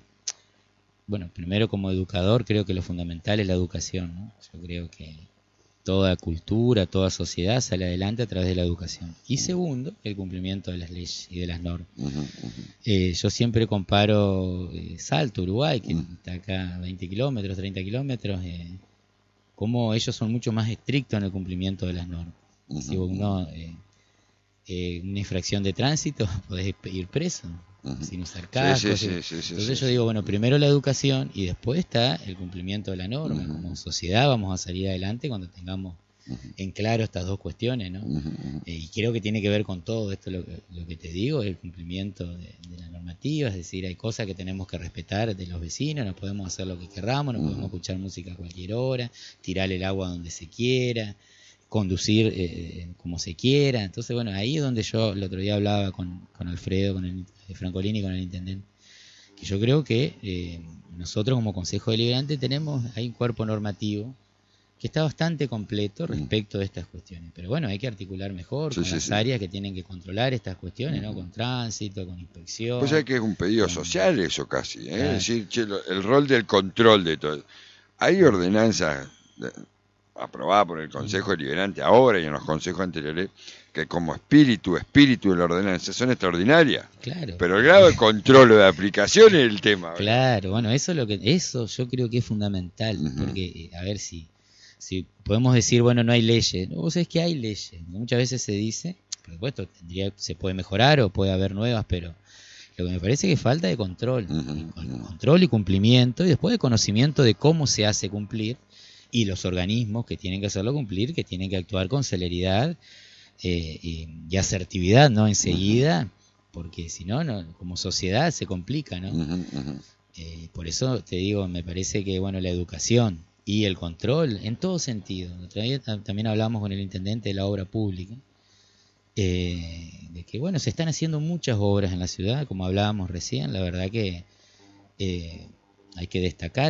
bueno, primero como educador, creo que lo fundamental es la educación, ¿no? Yo creo que toda cultura, toda sociedad sale adelante a través de la educación. Y segundo, el cumplimiento de las leyes y de las normas. Uh-huh, uh-huh. Eh, yo siempre comparo eh, Salto, Uruguay, que uh-huh. está acá a veinte kilómetros, treinta kilómetros, eh, cómo ellos son mucho más estrictos en el cumplimiento de las normas. Uh-huh. Si uno, eh, eh, una infracción de tránsito, podés ir preso. Uh-huh. Sin usar cascos. Sí, sí, sí, sí, sí, Entonces sí, yo sí. digo, bueno, primero la educación y después está el cumplimiento de la norma. Uh-huh. Como sociedad vamos a salir adelante cuando tengamos uh-huh. en claro estas dos cuestiones, ¿no? Uh-huh. Eh, y creo que tiene que ver con todo esto, lo que, lo que te digo, el cumplimiento de, de la normativa, es decir, hay cosas que tenemos que respetar de los vecinos, no podemos hacer lo que querramos, no uh-huh. podemos escuchar música a cualquier hora, tirar el agua donde se quiera, conducir eh, como se quiera. Entonces, bueno, ahí es donde yo el otro día hablaba con, con Alfredo, con el Francolini, con el intendente, que yo creo que eh, nosotros como Consejo Deliberante tenemos, hay un cuerpo normativo que está bastante completo respecto de estas cuestiones, pero bueno, hay que articular mejor sí, con sí, las sí. áreas que tienen que controlar estas cuestiones, ¿no? Con tránsito, con inspección. Pues hay que es un pedido con... social eso casi, ¿eh? Claro. Es decir, che, el rol del control de todo. Hay ordenanzas aprobadas por el Consejo Deliberante ahora y en los consejos anteriores que como espíritu, espíritu de la ordenanza son extraordinarias. Claro. Pero el grado de control o de aplicación es el tema. ¿verdad? Claro, bueno, eso es lo que eso yo creo que es fundamental, uh-huh. porque a ver si si podemos decir, bueno, no hay leyes. No, vos sabés que hay leyes. Muchas veces se dice, por supuesto, tendría, se puede mejorar o puede haber nuevas, pero lo que me parece que es falta de control. Uh-huh. Control y cumplimiento, y después de conocimiento de cómo se hace cumplir, y los organismos que tienen que hacerlo cumplir, que tienen que actuar con celeridad eh, y, y asertividad, ¿no? Enseguida, uh-huh. porque si no, no, como sociedad se complica, ¿no? Uh-huh, uh-huh. Eh, por eso te digo, me parece que, bueno, la educación y el control, en todo sentido. Otro día también hablamos con el intendente de la obra pública, eh, de que, bueno, se están haciendo muchas obras en la ciudad, como hablábamos recién, la verdad que eh, hay que destacar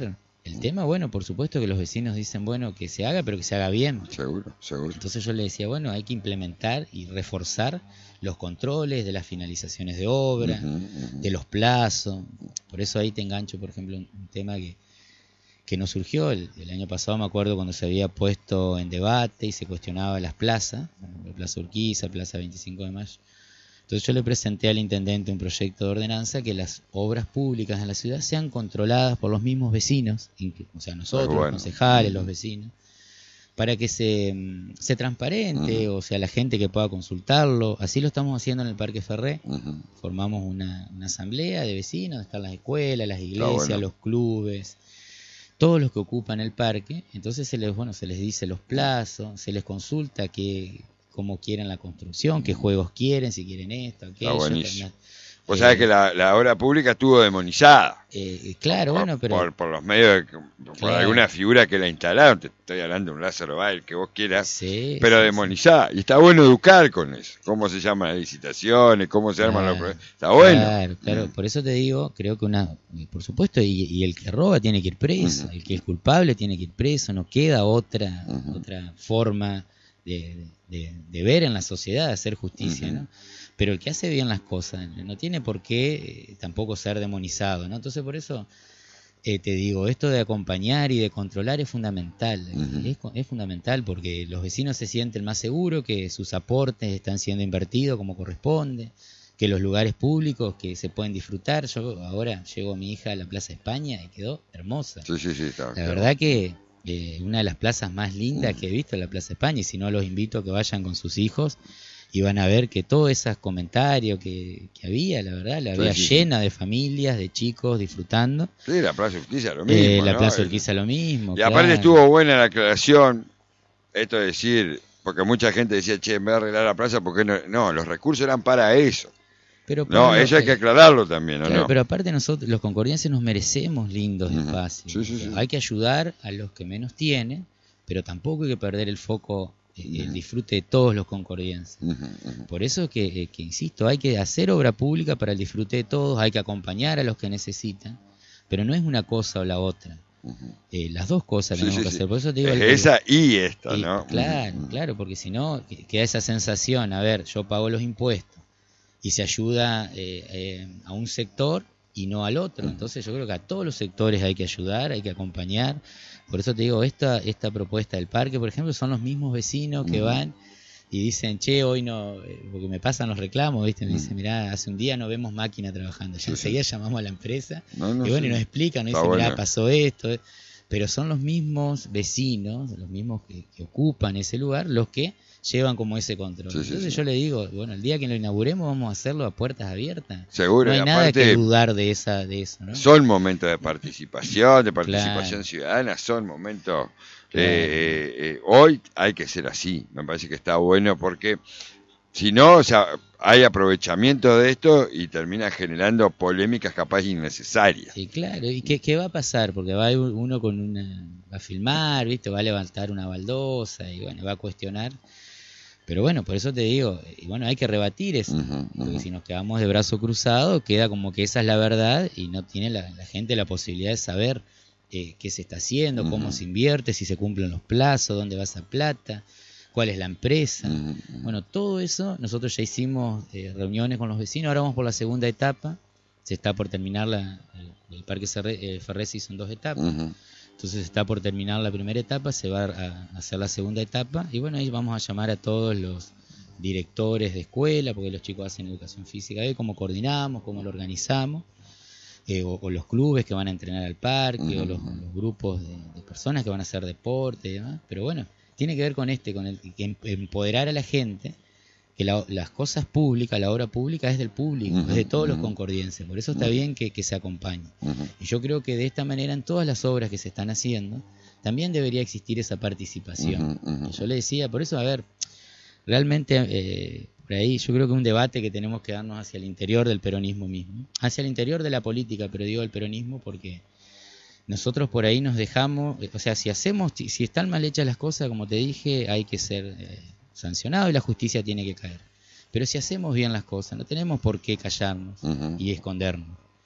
El tema, bueno, por supuesto que los vecinos dicen, bueno, que se haga, pero que se haga bien. Seguro, seguro. Entonces yo le decía, bueno, hay que implementar y reforzar los controles de las finalizaciones de obra, Uh-huh, uh-huh. de los plazos. Por eso ahí te engancho, por ejemplo, un, un tema que, que nos surgió el, el año pasado, me acuerdo, cuando se había puesto en debate y se cuestionaba las plazas, Plaza Urquiza, Plaza veinticinco de mayo. Entonces yo le presenté al intendente un proyecto de ordenanza que las obras públicas en la ciudad sean controladas por los mismos vecinos, o sea, nosotros, bueno, los concejales, los vecinos, para que se, se transparente, uh-huh. o sea, la gente que pueda consultarlo. Así lo estamos haciendo en el Parque Ferré. Uh-huh. Formamos una, una asamblea de vecinos, están las escuelas, las iglesias, bueno. los clubes, todos los que ocupan el parque. Entonces se les, bueno, se les dice los plazos, se les consulta que cómo quieren la construcción, qué juegos quieren, si quieren esto, aquello. Está buenísimo. Vos eh, sabés que la, la obra pública estuvo demonizada. Eh, claro, por, bueno, pero... Por, por los medios, de, por claro. alguna figura que la instalaron, te estoy hablando de un Lázaro Báez, que vos quieras, sí, pero sí, demonizada. Sí. Y está bueno educar con eso. Cómo se llaman las licitaciones, cómo se arman claro, los proyectos. Está bueno. Claro, claro. Mm. Por eso te digo, creo que una... Por supuesto, y, y el que roba tiene que ir preso. Uh-huh. El que es culpable tiene que ir preso. No queda otra, uh-huh. otra forma de... De, de ver en la sociedad, de hacer justicia, uh-huh. ¿no? Pero el que hace bien las cosas no tiene por qué eh, tampoco ser demonizado, ¿no? Entonces por eso eh, te digo, esto de acompañar y de controlar es fundamental, uh-huh. es, es fundamental porque los vecinos se sienten más seguros, que sus aportes están siendo invertidos como corresponde, que los lugares públicos que se pueden disfrutar. Yo ahora llevo a mi hija a la Plaza España y quedó hermosa. Sí, sí, sí, está, la está verdad que Eh, una de las plazas más lindas que he visto es la Plaza España, y si no, los invito a que vayan con sus hijos y van a ver que todos esos comentarios que, que había, la verdad, la había sí, sí, llena sí. de familias, de chicos disfrutando. Sí, la Plaza Urquiza lo mismo. Eh, la ¿no? Plaza Urquiza lo mismo. Y claro. aparte estuvo buena la aclaración, esto de decir, porque mucha gente decía, che, me voy a arreglar la plaza, porque no, no, los recursos eran para eso. Pero no, eso lo, hay que aclararlo también, ¿no? Claro, pero aparte nosotros, los concordienses, nos merecemos lindos uh-huh. espacios. Sí, sí, sí. Hay que ayudar a los que menos tienen, pero tampoco hay que perder el foco, uh-huh. el disfrute de todos los concordienses. Uh-huh, uh-huh. Por eso que, que, insisto, hay que hacer obra pública para el disfrute de todos, hay que acompañar a los que necesitan, pero no es una cosa o la otra. Uh-huh. Eh, las dos cosas sí, tenemos sí, que sí. hacer. Por eso te digo, es esa y esta, y, ¿no? Claro, uh-huh. claro, porque si no, queda esa sensación, a ver, yo pago los impuestos y se ayuda eh, eh, a un sector y no al otro. Entonces yo creo que a todos los sectores hay que ayudar, hay que acompañar. Por eso te digo, esta esta propuesta del parque, por ejemplo, son los mismos vecinos que van y dicen, che, hoy no, porque me pasan los reclamos, ¿viste? Me dicen, mirá, hace un día no vemos máquina trabajando. Ya sí, enseguida sí. llamamos a la empresa no, no, y bueno, sí. y nos explican, nos dicen, mirá, bueno. pasó esto. Pero son los mismos vecinos, los mismos que, que ocupan ese lugar, los que llevan como ese control. Sí, Entonces sí, sí. yo le digo, bueno, el día que lo inauguremos vamos a hacerlo a puertas abiertas. Seguro. No hay y nada aparte, que dudar de esa de eso, ¿no? Son momentos de participación, de participación claro. ciudadana, son momentos... Claro. Eh, eh, hoy hay que ser así, me parece que está bueno porque si no, o sea, hay aprovechamiento de esto y termina generando polémicas capaz innecesarias. Sí, claro. ¿Y qué, qué va a pasar? Porque va uno con una... va a filmar, ¿viste? Va a levantar una baldosa y bueno, va a cuestionar. Pero bueno, por eso te digo, y bueno, hay que rebatir eso. Uh-huh, porque uh-huh. si nos quedamos de brazo cruzado, queda como que esa es la verdad y no tiene la, la gente la posibilidad de saber eh, qué se está haciendo, uh-huh. cómo se invierte, si se cumplen los plazos, dónde va esa plata, cuál es la empresa. Uh-huh. Bueno, todo eso, nosotros ya hicimos eh, reuniones con los vecinos, ahora vamos por la segunda etapa, se está por terminar, la, el, el Parque Ferré, eh, Ferré se hizo en dos etapas, uh-huh. entonces está por terminar la primera etapa, se va a hacer la segunda etapa, y bueno, ahí vamos a llamar a todos los directores de escuela, porque los chicos hacen educación física, ahí cómo coordinamos, cómo lo organizamos, eh, o, o los clubes que van a entrenar al parque, uh-huh. o los, los grupos de, de personas que van a hacer deporte y demás, pero bueno, tiene que ver con este, con el que empoderar a la gente, que la, las cosas públicas, la obra pública es del público, uh-huh, es de todos uh-huh. los concordienses, por eso está uh-huh. bien que, que se acompañe. Uh-huh. Y yo creo que de esta manera en todas las obras que se están haciendo, también debería existir esa participación. Uh-huh, uh-huh. Yo le decía, por eso, a ver, realmente eh, por ahí yo creo que un debate que tenemos que darnos hacia el interior del peronismo mismo, hacia el interior de la política, pero digo el peronismo porque nosotros por ahí nos dejamos, o sea, si hacemos, si están mal hechas las cosas, como te dije, hay que ser eh, sancionado y la justicia tiene que caer. Pero si hacemos bien las cosas, no tenemos por qué callarnos uh-huh. y escondernos.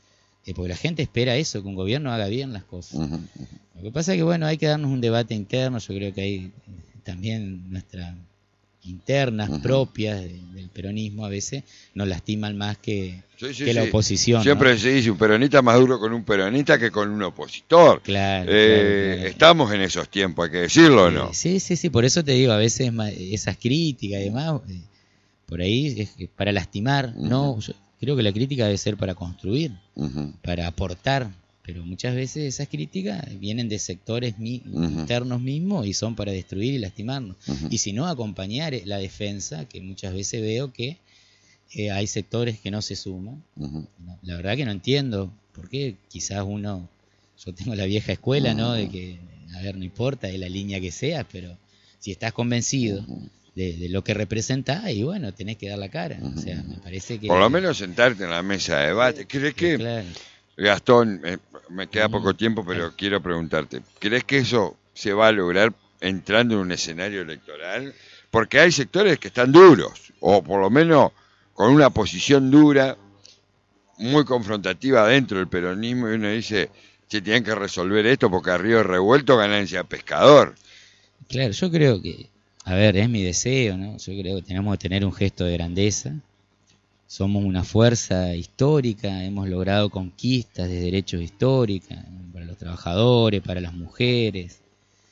eh, porque la gente espera eso, que un gobierno haga bien las cosas. Uh-huh, uh-huh. Lo que pasa es que, bueno, hay que darnos un debate interno, yo creo que hay también nuestras internas uh-huh. propias de, del peronismo a veces nos lastiman más que, sí, sí, que la sí. oposición. Siempre ¿no? se dice un peronista más duro con un peronista que con un opositor. Claro, eh, claro, claro. Estamos en esos tiempos, hay que decirlo, ¿o no? Eh, sí, sí, sí, por eso te digo, a veces esas críticas y demás, eh, por ahí es para lastimar, uh-huh. no, yo creo que la crítica debe ser para construir, uh-huh. para aportar, pero muchas veces esas críticas vienen de sectores mi, uh-huh. internos mismos y son para destruir y lastimarnos. Uh-huh. Y si no, acompañar la defensa, que muchas veces veo que eh, hay sectores que no se suman. Uh-huh. No, la verdad que no entiendo por qué quizás uno, yo tengo la vieja escuela, uh-huh. ¿no? De que, a ver, no importa de la línea que seas, pero si estás convencido uh-huh. de, de lo que representa, y bueno, tenés que dar la cara. Uh-huh. O sea, me parece que... Por lo menos sentarte en la mesa de debate. ¿Crees que... Claro. Gastón, eh, me queda poco tiempo, pero Ay. quiero preguntarte, ¿crees que eso se va a lograr entrando en un escenario electoral? Porque hay sectores que están duros, o por lo menos con una posición dura, muy confrontativa dentro del peronismo, y uno dice, se tienen que resolver esto porque a río revuelto ganancia pescador. Claro, yo creo que, a ver, es mi deseo, ¿no? Yo creo que tenemos que tener un gesto de grandeza. Somos una fuerza histórica, hemos logrado conquistas de derechos históricos para los trabajadores, para las mujeres.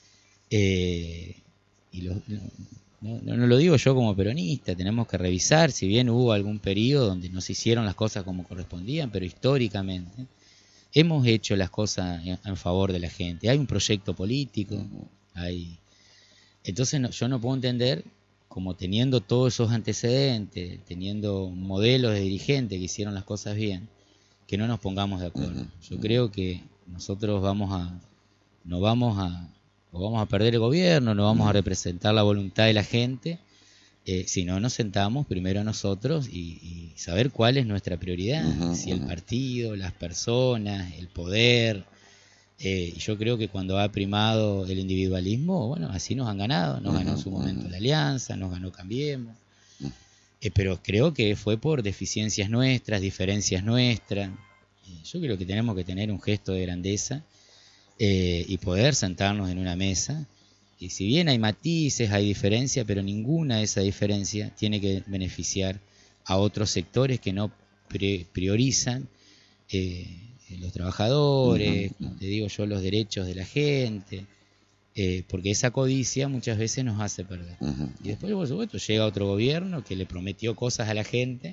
Eh, y lo, no, no, no lo digo yo como peronista, tenemos que revisar, si bien hubo algún periodo donde no se hicieron las cosas como correspondían, pero históricamente hemos hecho las cosas en, en favor de la gente. Hay un proyecto político, hay... entonces no, yo no puedo entender... como teniendo todos esos antecedentes, teniendo modelos de dirigentes que hicieron las cosas bien, que no nos pongamos de acuerdo. Yo creo que nosotros vamos a, no vamos a, o vamos a perder el gobierno, no vamos a representar la voluntad de la gente, eh, si no nos sentamos primero nosotros y, y saber cuál es nuestra prioridad, si el partido, las personas, el poder. Eh, y yo creo que cuando ha primado el individualismo, bueno, así nos han ganado, nos ganó en su momento la Alianza, nos ganó Cambiemos, eh, pero creo que fue por deficiencias nuestras, diferencias nuestras. Eh, yo creo que tenemos que tener un gesto de grandeza eh, y poder sentarnos en una mesa, y si bien hay matices, hay diferencias, pero ninguna de esas diferencias tiene que beneficiar a otros sectores que no pre- priorizan eh, los trabajadores, como te digo yo, los derechos de la gente, eh, porque esa codicia muchas veces nos hace perder. Uh-huh. Y después, por supuesto, llega otro gobierno que le prometió cosas a la gente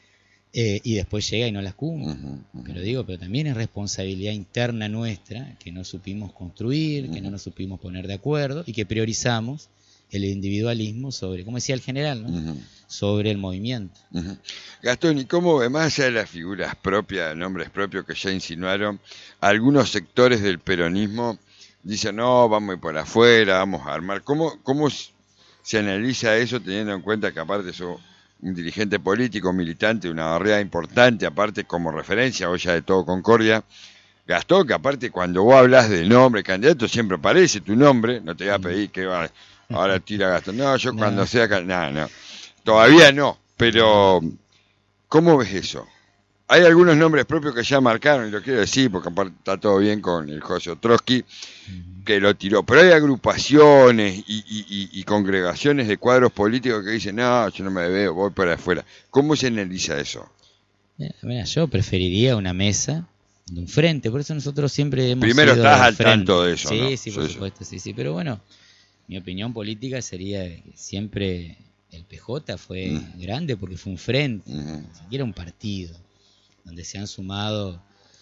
eh, y después llega y no las cumple. Uh-huh. Uh-huh. Pero digo, pero también es responsabilidad interna nuestra que no supimos construir, uh-huh. que no nos supimos poner de acuerdo y que priorizamos el individualismo sobre, como decía el general, ¿no? Uh-huh. sobre el movimiento. Uh-huh. Gastón, ¿y cómo, además allá de las figuras propias, nombres propios que ya insinuaron, algunos sectores del peronismo dicen, no, vamos a ir por afuera, vamos a armar? ¿Cómo, cómo se analiza eso teniendo en cuenta que aparte sos un dirigente político, militante, una barriada importante, aparte como referencia, hoy ya de todo Concordia? Gastón, que aparte cuando vos hablas del nombre candidato siempre aparece tu nombre, no te voy a pedir que va, ahora tira Gastón, no, yo no. cuando sea candidato, no, no. Todavía no, pero ¿cómo ves eso? Hay algunos nombres propios que ya marcaron, y lo quiero decir porque aparte está todo bien con el José Otrowski, que lo tiró, pero hay agrupaciones y, y, y, y congregaciones de cuadros políticos que dicen, no, yo no me veo, voy para afuera. ¿Cómo se analiza eso? Mira, yo preferiría una mesa de un frente, por eso nosotros siempre hemos Primero sido estás al frente. tanto de eso, sí, ¿no? Sí, sí, por sí, supuesto, sí, sí, pero bueno, mi opinión política sería que siempre el P J fue mm. grande porque fue un frente, mm. ni siquiera un partido, donde se han sumado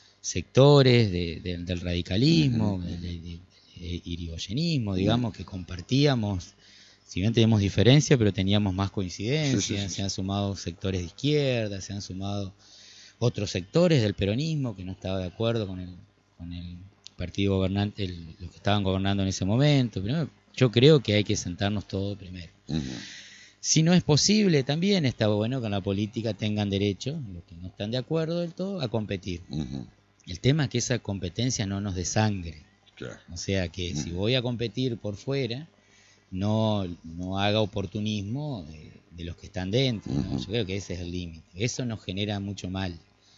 sectores de, de, del radicalismo, mm. del, del, del irigoyenismo, digamos, mm. que compartíamos, si bien tenemos diferencias, pero teníamos más coincidencias, sí, sí, sí. Se han sumado sectores de izquierda, se han sumado otros sectores del peronismo que no estaba de acuerdo con el, con el partido gobernante, el, los que estaban gobernando en ese momento. Primero, yo creo que hay que sentarnos todos primero. Uh-huh. Si no es posible, también está bueno que en la política tengan derecho, los que no están de acuerdo del todo, a competir. Uh-huh. El tema es que esa competencia no nos desangre. Claro. O sea, que uh-huh. si voy a competir por fuera, no, no haga oportunismo de, de los que están dentro. Uh-huh. ¿no? Yo creo que ese es el límite. Eso nos genera mucho mal.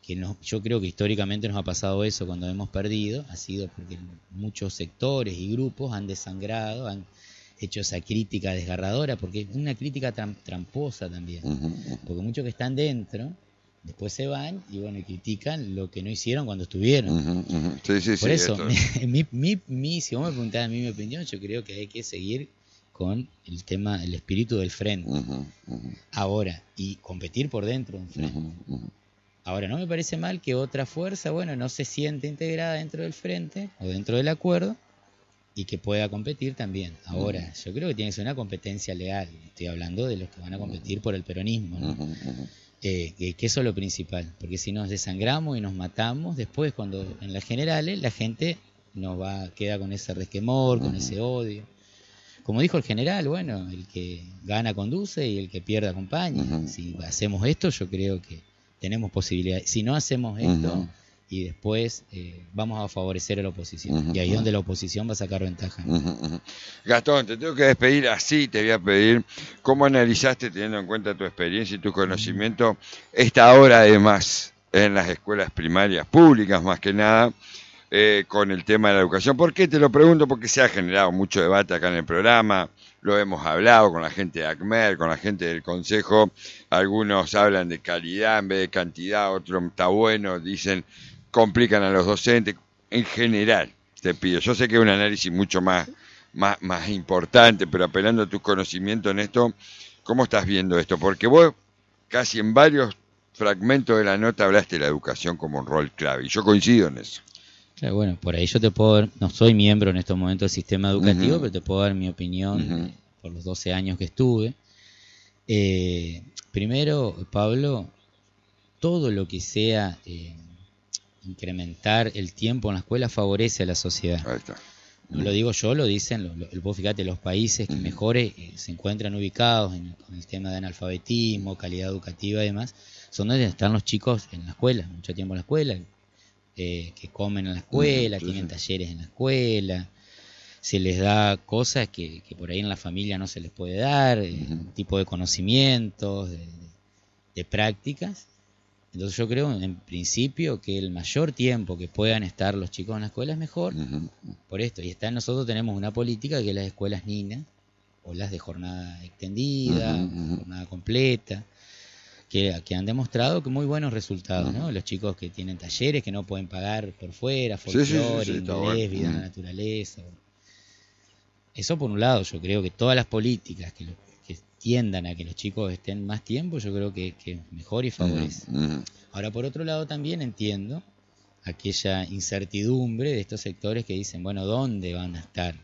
que nos, yo creo que históricamente nos ha pasado eso cuando hemos perdido, ha sido porque muchos sectores y grupos han desangrado, han hecho esa crítica desgarradora, porque es una crítica tram, tramposa también, uh-huh. porque muchos que están dentro después se van y bueno y critican lo que no hicieron cuando estuvieron. Uh-huh, uh-huh. Sí, sí, Por sí, eso, esto... mi, mi, mi, si vos me preguntás a mí mi opinión, yo creo que hay que seguir con el tema, el espíritu del frente. Uh-huh, uh-huh. Ahora, y competir por dentro de un frente. Uh-huh, uh-huh. Ahora, no me parece mal que otra fuerza, bueno, no se siente integrada dentro del frente o dentro del acuerdo y que pueda competir también. Ahora, uh-huh. yo creo que tiene que ser una competencia leal. Estoy hablando de los que van a competir por el peronismo, ¿no? Uh-huh, uh-huh. Eh, que, que eso es lo principal, porque si nos desangramos y nos matamos, después cuando en las generales la gente nos va queda con ese resquemor, uh-huh. con ese odio. Como dijo el general, bueno, el que gana conduce y el que pierde acompaña. Uh-huh. Si hacemos esto, yo creo que tenemos posibilidades. Si no hacemos esto uh-huh. y después eh, vamos a favorecer a la oposición. Uh-huh. Y ahí es donde la oposición va a sacar ventaja. Uh-huh. Uh-huh. Gastón, te tengo que despedir así, te voy a pedir cómo analizaste, teniendo en cuenta tu experiencia y tu conocimiento, uh-huh. esta hora además en las escuelas primarias públicas más que nada, eh, con el tema de la educación. ¿Por qué te lo pregunto? Porque se ha generado mucho debate acá en el programa, lo hemos hablado con la gente de ACMER, con la gente del Consejo, algunos hablan de calidad en vez de cantidad, otros está bueno, dicen complican a los docentes, en general te pido, yo sé que es un análisis mucho más, más, más importante, pero apelando a tus conocimientos en esto, ¿cómo estás viendo esto? Porque vos casi en varios fragmentos de la nota hablaste de la educación como un rol clave, y yo coincido en eso. Claro, bueno, por ahí yo te puedo dar, no soy miembro en estos momentos del sistema educativo, uh-huh. pero te puedo dar mi opinión uh-huh. eh, por los doce años que estuve. Eh, primero, Pablo, todo lo que sea eh, incrementar el tiempo en la escuela favorece a la sociedad. Ahí está. No uh-huh. lo digo yo, lo dicen, lo, lo, vos fíjate, los países que uh-huh. mejores eh, se encuentran ubicados en, en el tema de analfabetismo, calidad educativa y demás, son donde están los chicos en la escuela, mucho tiempo en la escuela. Eh, que comen en la escuela, sí, tienen sí. talleres en la escuela, se les da cosas que, que por ahí en la familia no se les puede dar, uh-huh. eh, un tipo de conocimientos, de, de, de prácticas. Entonces yo creo en principio que el mayor tiempo que puedan estar los chicos en la escuela es mejor uh-huh. por esto. Y está, nosotros tenemos una política que es las escuelas ninas, o las de jornada extendida, uh-huh. jornada completa, Que, que han demostrado que muy buenos resultados, uh-huh. ¿no? Los chicos que tienen talleres que no pueden pagar por fuera, folclore, sí, sí, sí, sí, inglés, bueno. vida en uh-huh. la naturaleza. Eso por un lado, yo creo que todas las políticas que, lo, que tiendan a que los chicos estén más tiempo, yo creo que, que mejor y favorece. Uh-huh. Ahora, por otro lado, también entiendo aquella incertidumbre de estos sectores que dicen, bueno, ¿dónde van a estar?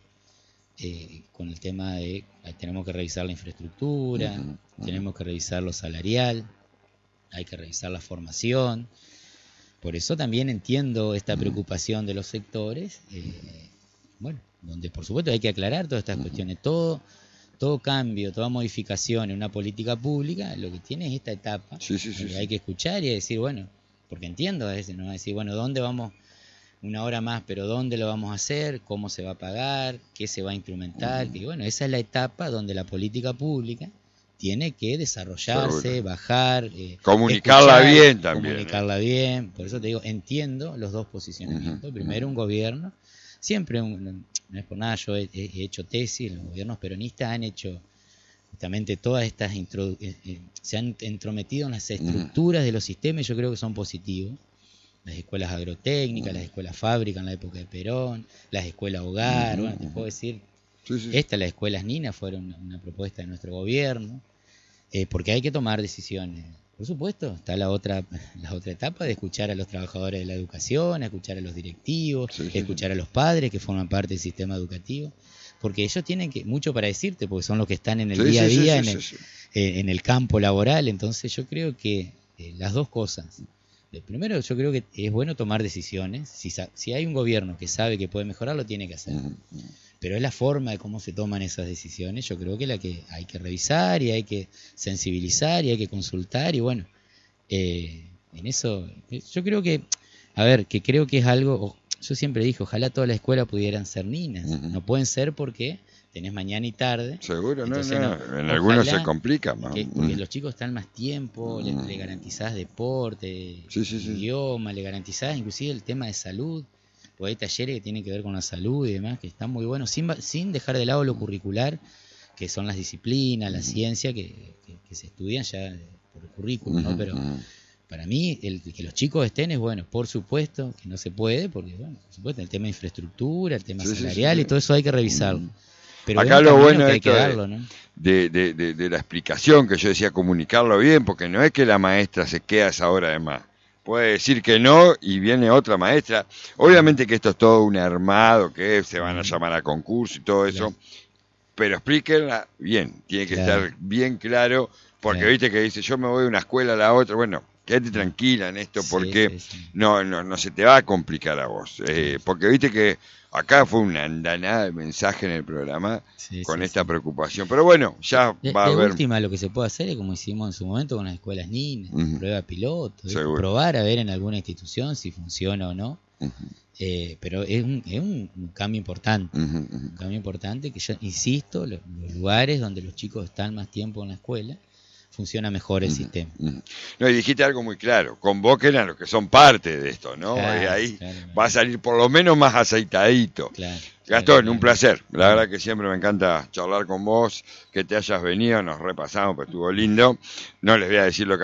Eh, con el tema de, tenemos que revisar la infraestructura, uh-huh. Uh-huh. tenemos que revisar lo salarial, hay que revisar la formación. Por eso también entiendo esta uh-huh. preocupación de los sectores, eh, bueno, donde por supuesto hay que aclarar todas estas uh-huh. cuestiones. Todo, todo cambio, toda modificación en una política pública, lo que tiene es esta etapa, sí, sí, sí, donde sí. hay que escuchar y decir, bueno, porque entiendo a veces, ¿no? Decir, bueno, ¿dónde vamos? Una hora más, pero ¿dónde lo vamos a hacer? ¿Cómo se va a pagar? ¿Qué se va a instrumentar? Uh-huh. Que bueno, esa es la etapa donde la política pública tiene que desarrollarse, Seguro. bajar, eh, comunicarla escuchar, bien también. Comunicarla eh. bien. Por eso te digo, entiendo los dos posicionamientos. Uh-huh. Primero, un gobierno, siempre, un, no es por nada, yo he, he hecho tesis, los gobiernos peronistas han hecho justamente todas estas, introdu- eh, eh, se han entrometido en las estructuras uh-huh. de los sistemas y yo creo que son positivos. Las escuelas agrotécnicas, uh-huh. las escuelas fábrica en la época de Perón, las escuelas hogar, uh-huh. bueno, te puedo decir, sí, sí. Estas, las escuelas ninas, fueron una, una propuesta de nuestro gobierno, eh, porque hay que tomar decisiones. Por supuesto, está la otra la otra etapa de escuchar a los trabajadores de la educación, escuchar a los directivos, sí, sí, escuchar sí. a los padres que forman parte del sistema educativo, porque ellos tienen que mucho para decirte, porque son los que están en el sí, día a día, sí, sí, en, sí, el, sí. Eh, en el campo laboral. Entonces yo creo que eh, las dos cosas. Primero, yo creo que es bueno tomar decisiones. Si, si hay un gobierno que sabe que puede mejorar, lo tiene que hacer. Uh-huh. Pero es la forma de cómo se toman esas decisiones. Yo creo que la que hay que revisar y hay que sensibilizar y hay que consultar. Y bueno, eh, en eso, yo creo que, a ver, que creo que es algo. Yo siempre dije, ojalá toda la escuela pudieran ser ninas. Uh-huh. No pueden ser porque tenés mañana y tarde. Seguro, no, Entonces, no, no, en algunos ojalá se complica más. que, porque Mm. los chicos están más tiempo, le, Mm. le garantizás deporte, Sí, sí, sí. idioma, le garantizás inclusive el tema de salud, porque hay talleres que tienen que ver con la salud y demás, que están muy buenos, sin, va- sin dejar de lado lo curricular, que son las disciplinas, la ciencia, que, que, que se estudian ya por el currículum, ¿no? Ujú, Pero ujú. para mí, el que los chicos estén es bueno, por supuesto que no se puede, porque, bueno, por supuesto, el tema de infraestructura, el tema Sí, sí, sí, salarial sí. y todo eso hay que revisarlo. Mm. Pero Acá es un lo camino bueno que de hay que esto de- darlo, ¿no? de, de, de, de la explicación que yo decía, comunicarlo bien, porque no es que la maestra se queda a esa hora de más. Puede decir que no y viene otra maestra. Obviamente que esto es todo un armado, que se van a llamar a concurso y todo eso, Claro. pero explíquenla bien, tiene que Claro. estar bien claro, porque Claro. viste que dice, yo me voy de una escuela a la otra, bueno, quédate tranquila en esto, Sí, porque sí, sí. no, no, no se te va a complicar a vos, eh, porque viste que acá fue una andanada de mensaje en el programa Sí, con sí, esta sí. preocupación, pero bueno, ya De, va a de haber... última, lo que se puede hacer es como hicimos en su momento con las escuelas niñas, Ujú. prueba piloto, ¿viste? Seguro. Probar a ver en alguna institución si funciona o no. Ujú, Eh, pero es un, es un, un cambio importante, ujú, ujú. un cambio importante que yo insisto, lo- los lugares donde los chicos están más tiempo en la escuela, funciona mejor el Ujú, sistema. ujú. No, y dijiste algo muy claro, convoquen a los que son parte de esto, ¿no? Claro, Y ahí claro, va a salir por lo menos más aceitadito. Claro, Gastón, claro, un claro. placer. La Bueno. verdad que siempre me encanta charlar con vos, que te hayas venido, nos repasamos, pues estuvo lindo. No les voy a decir lo que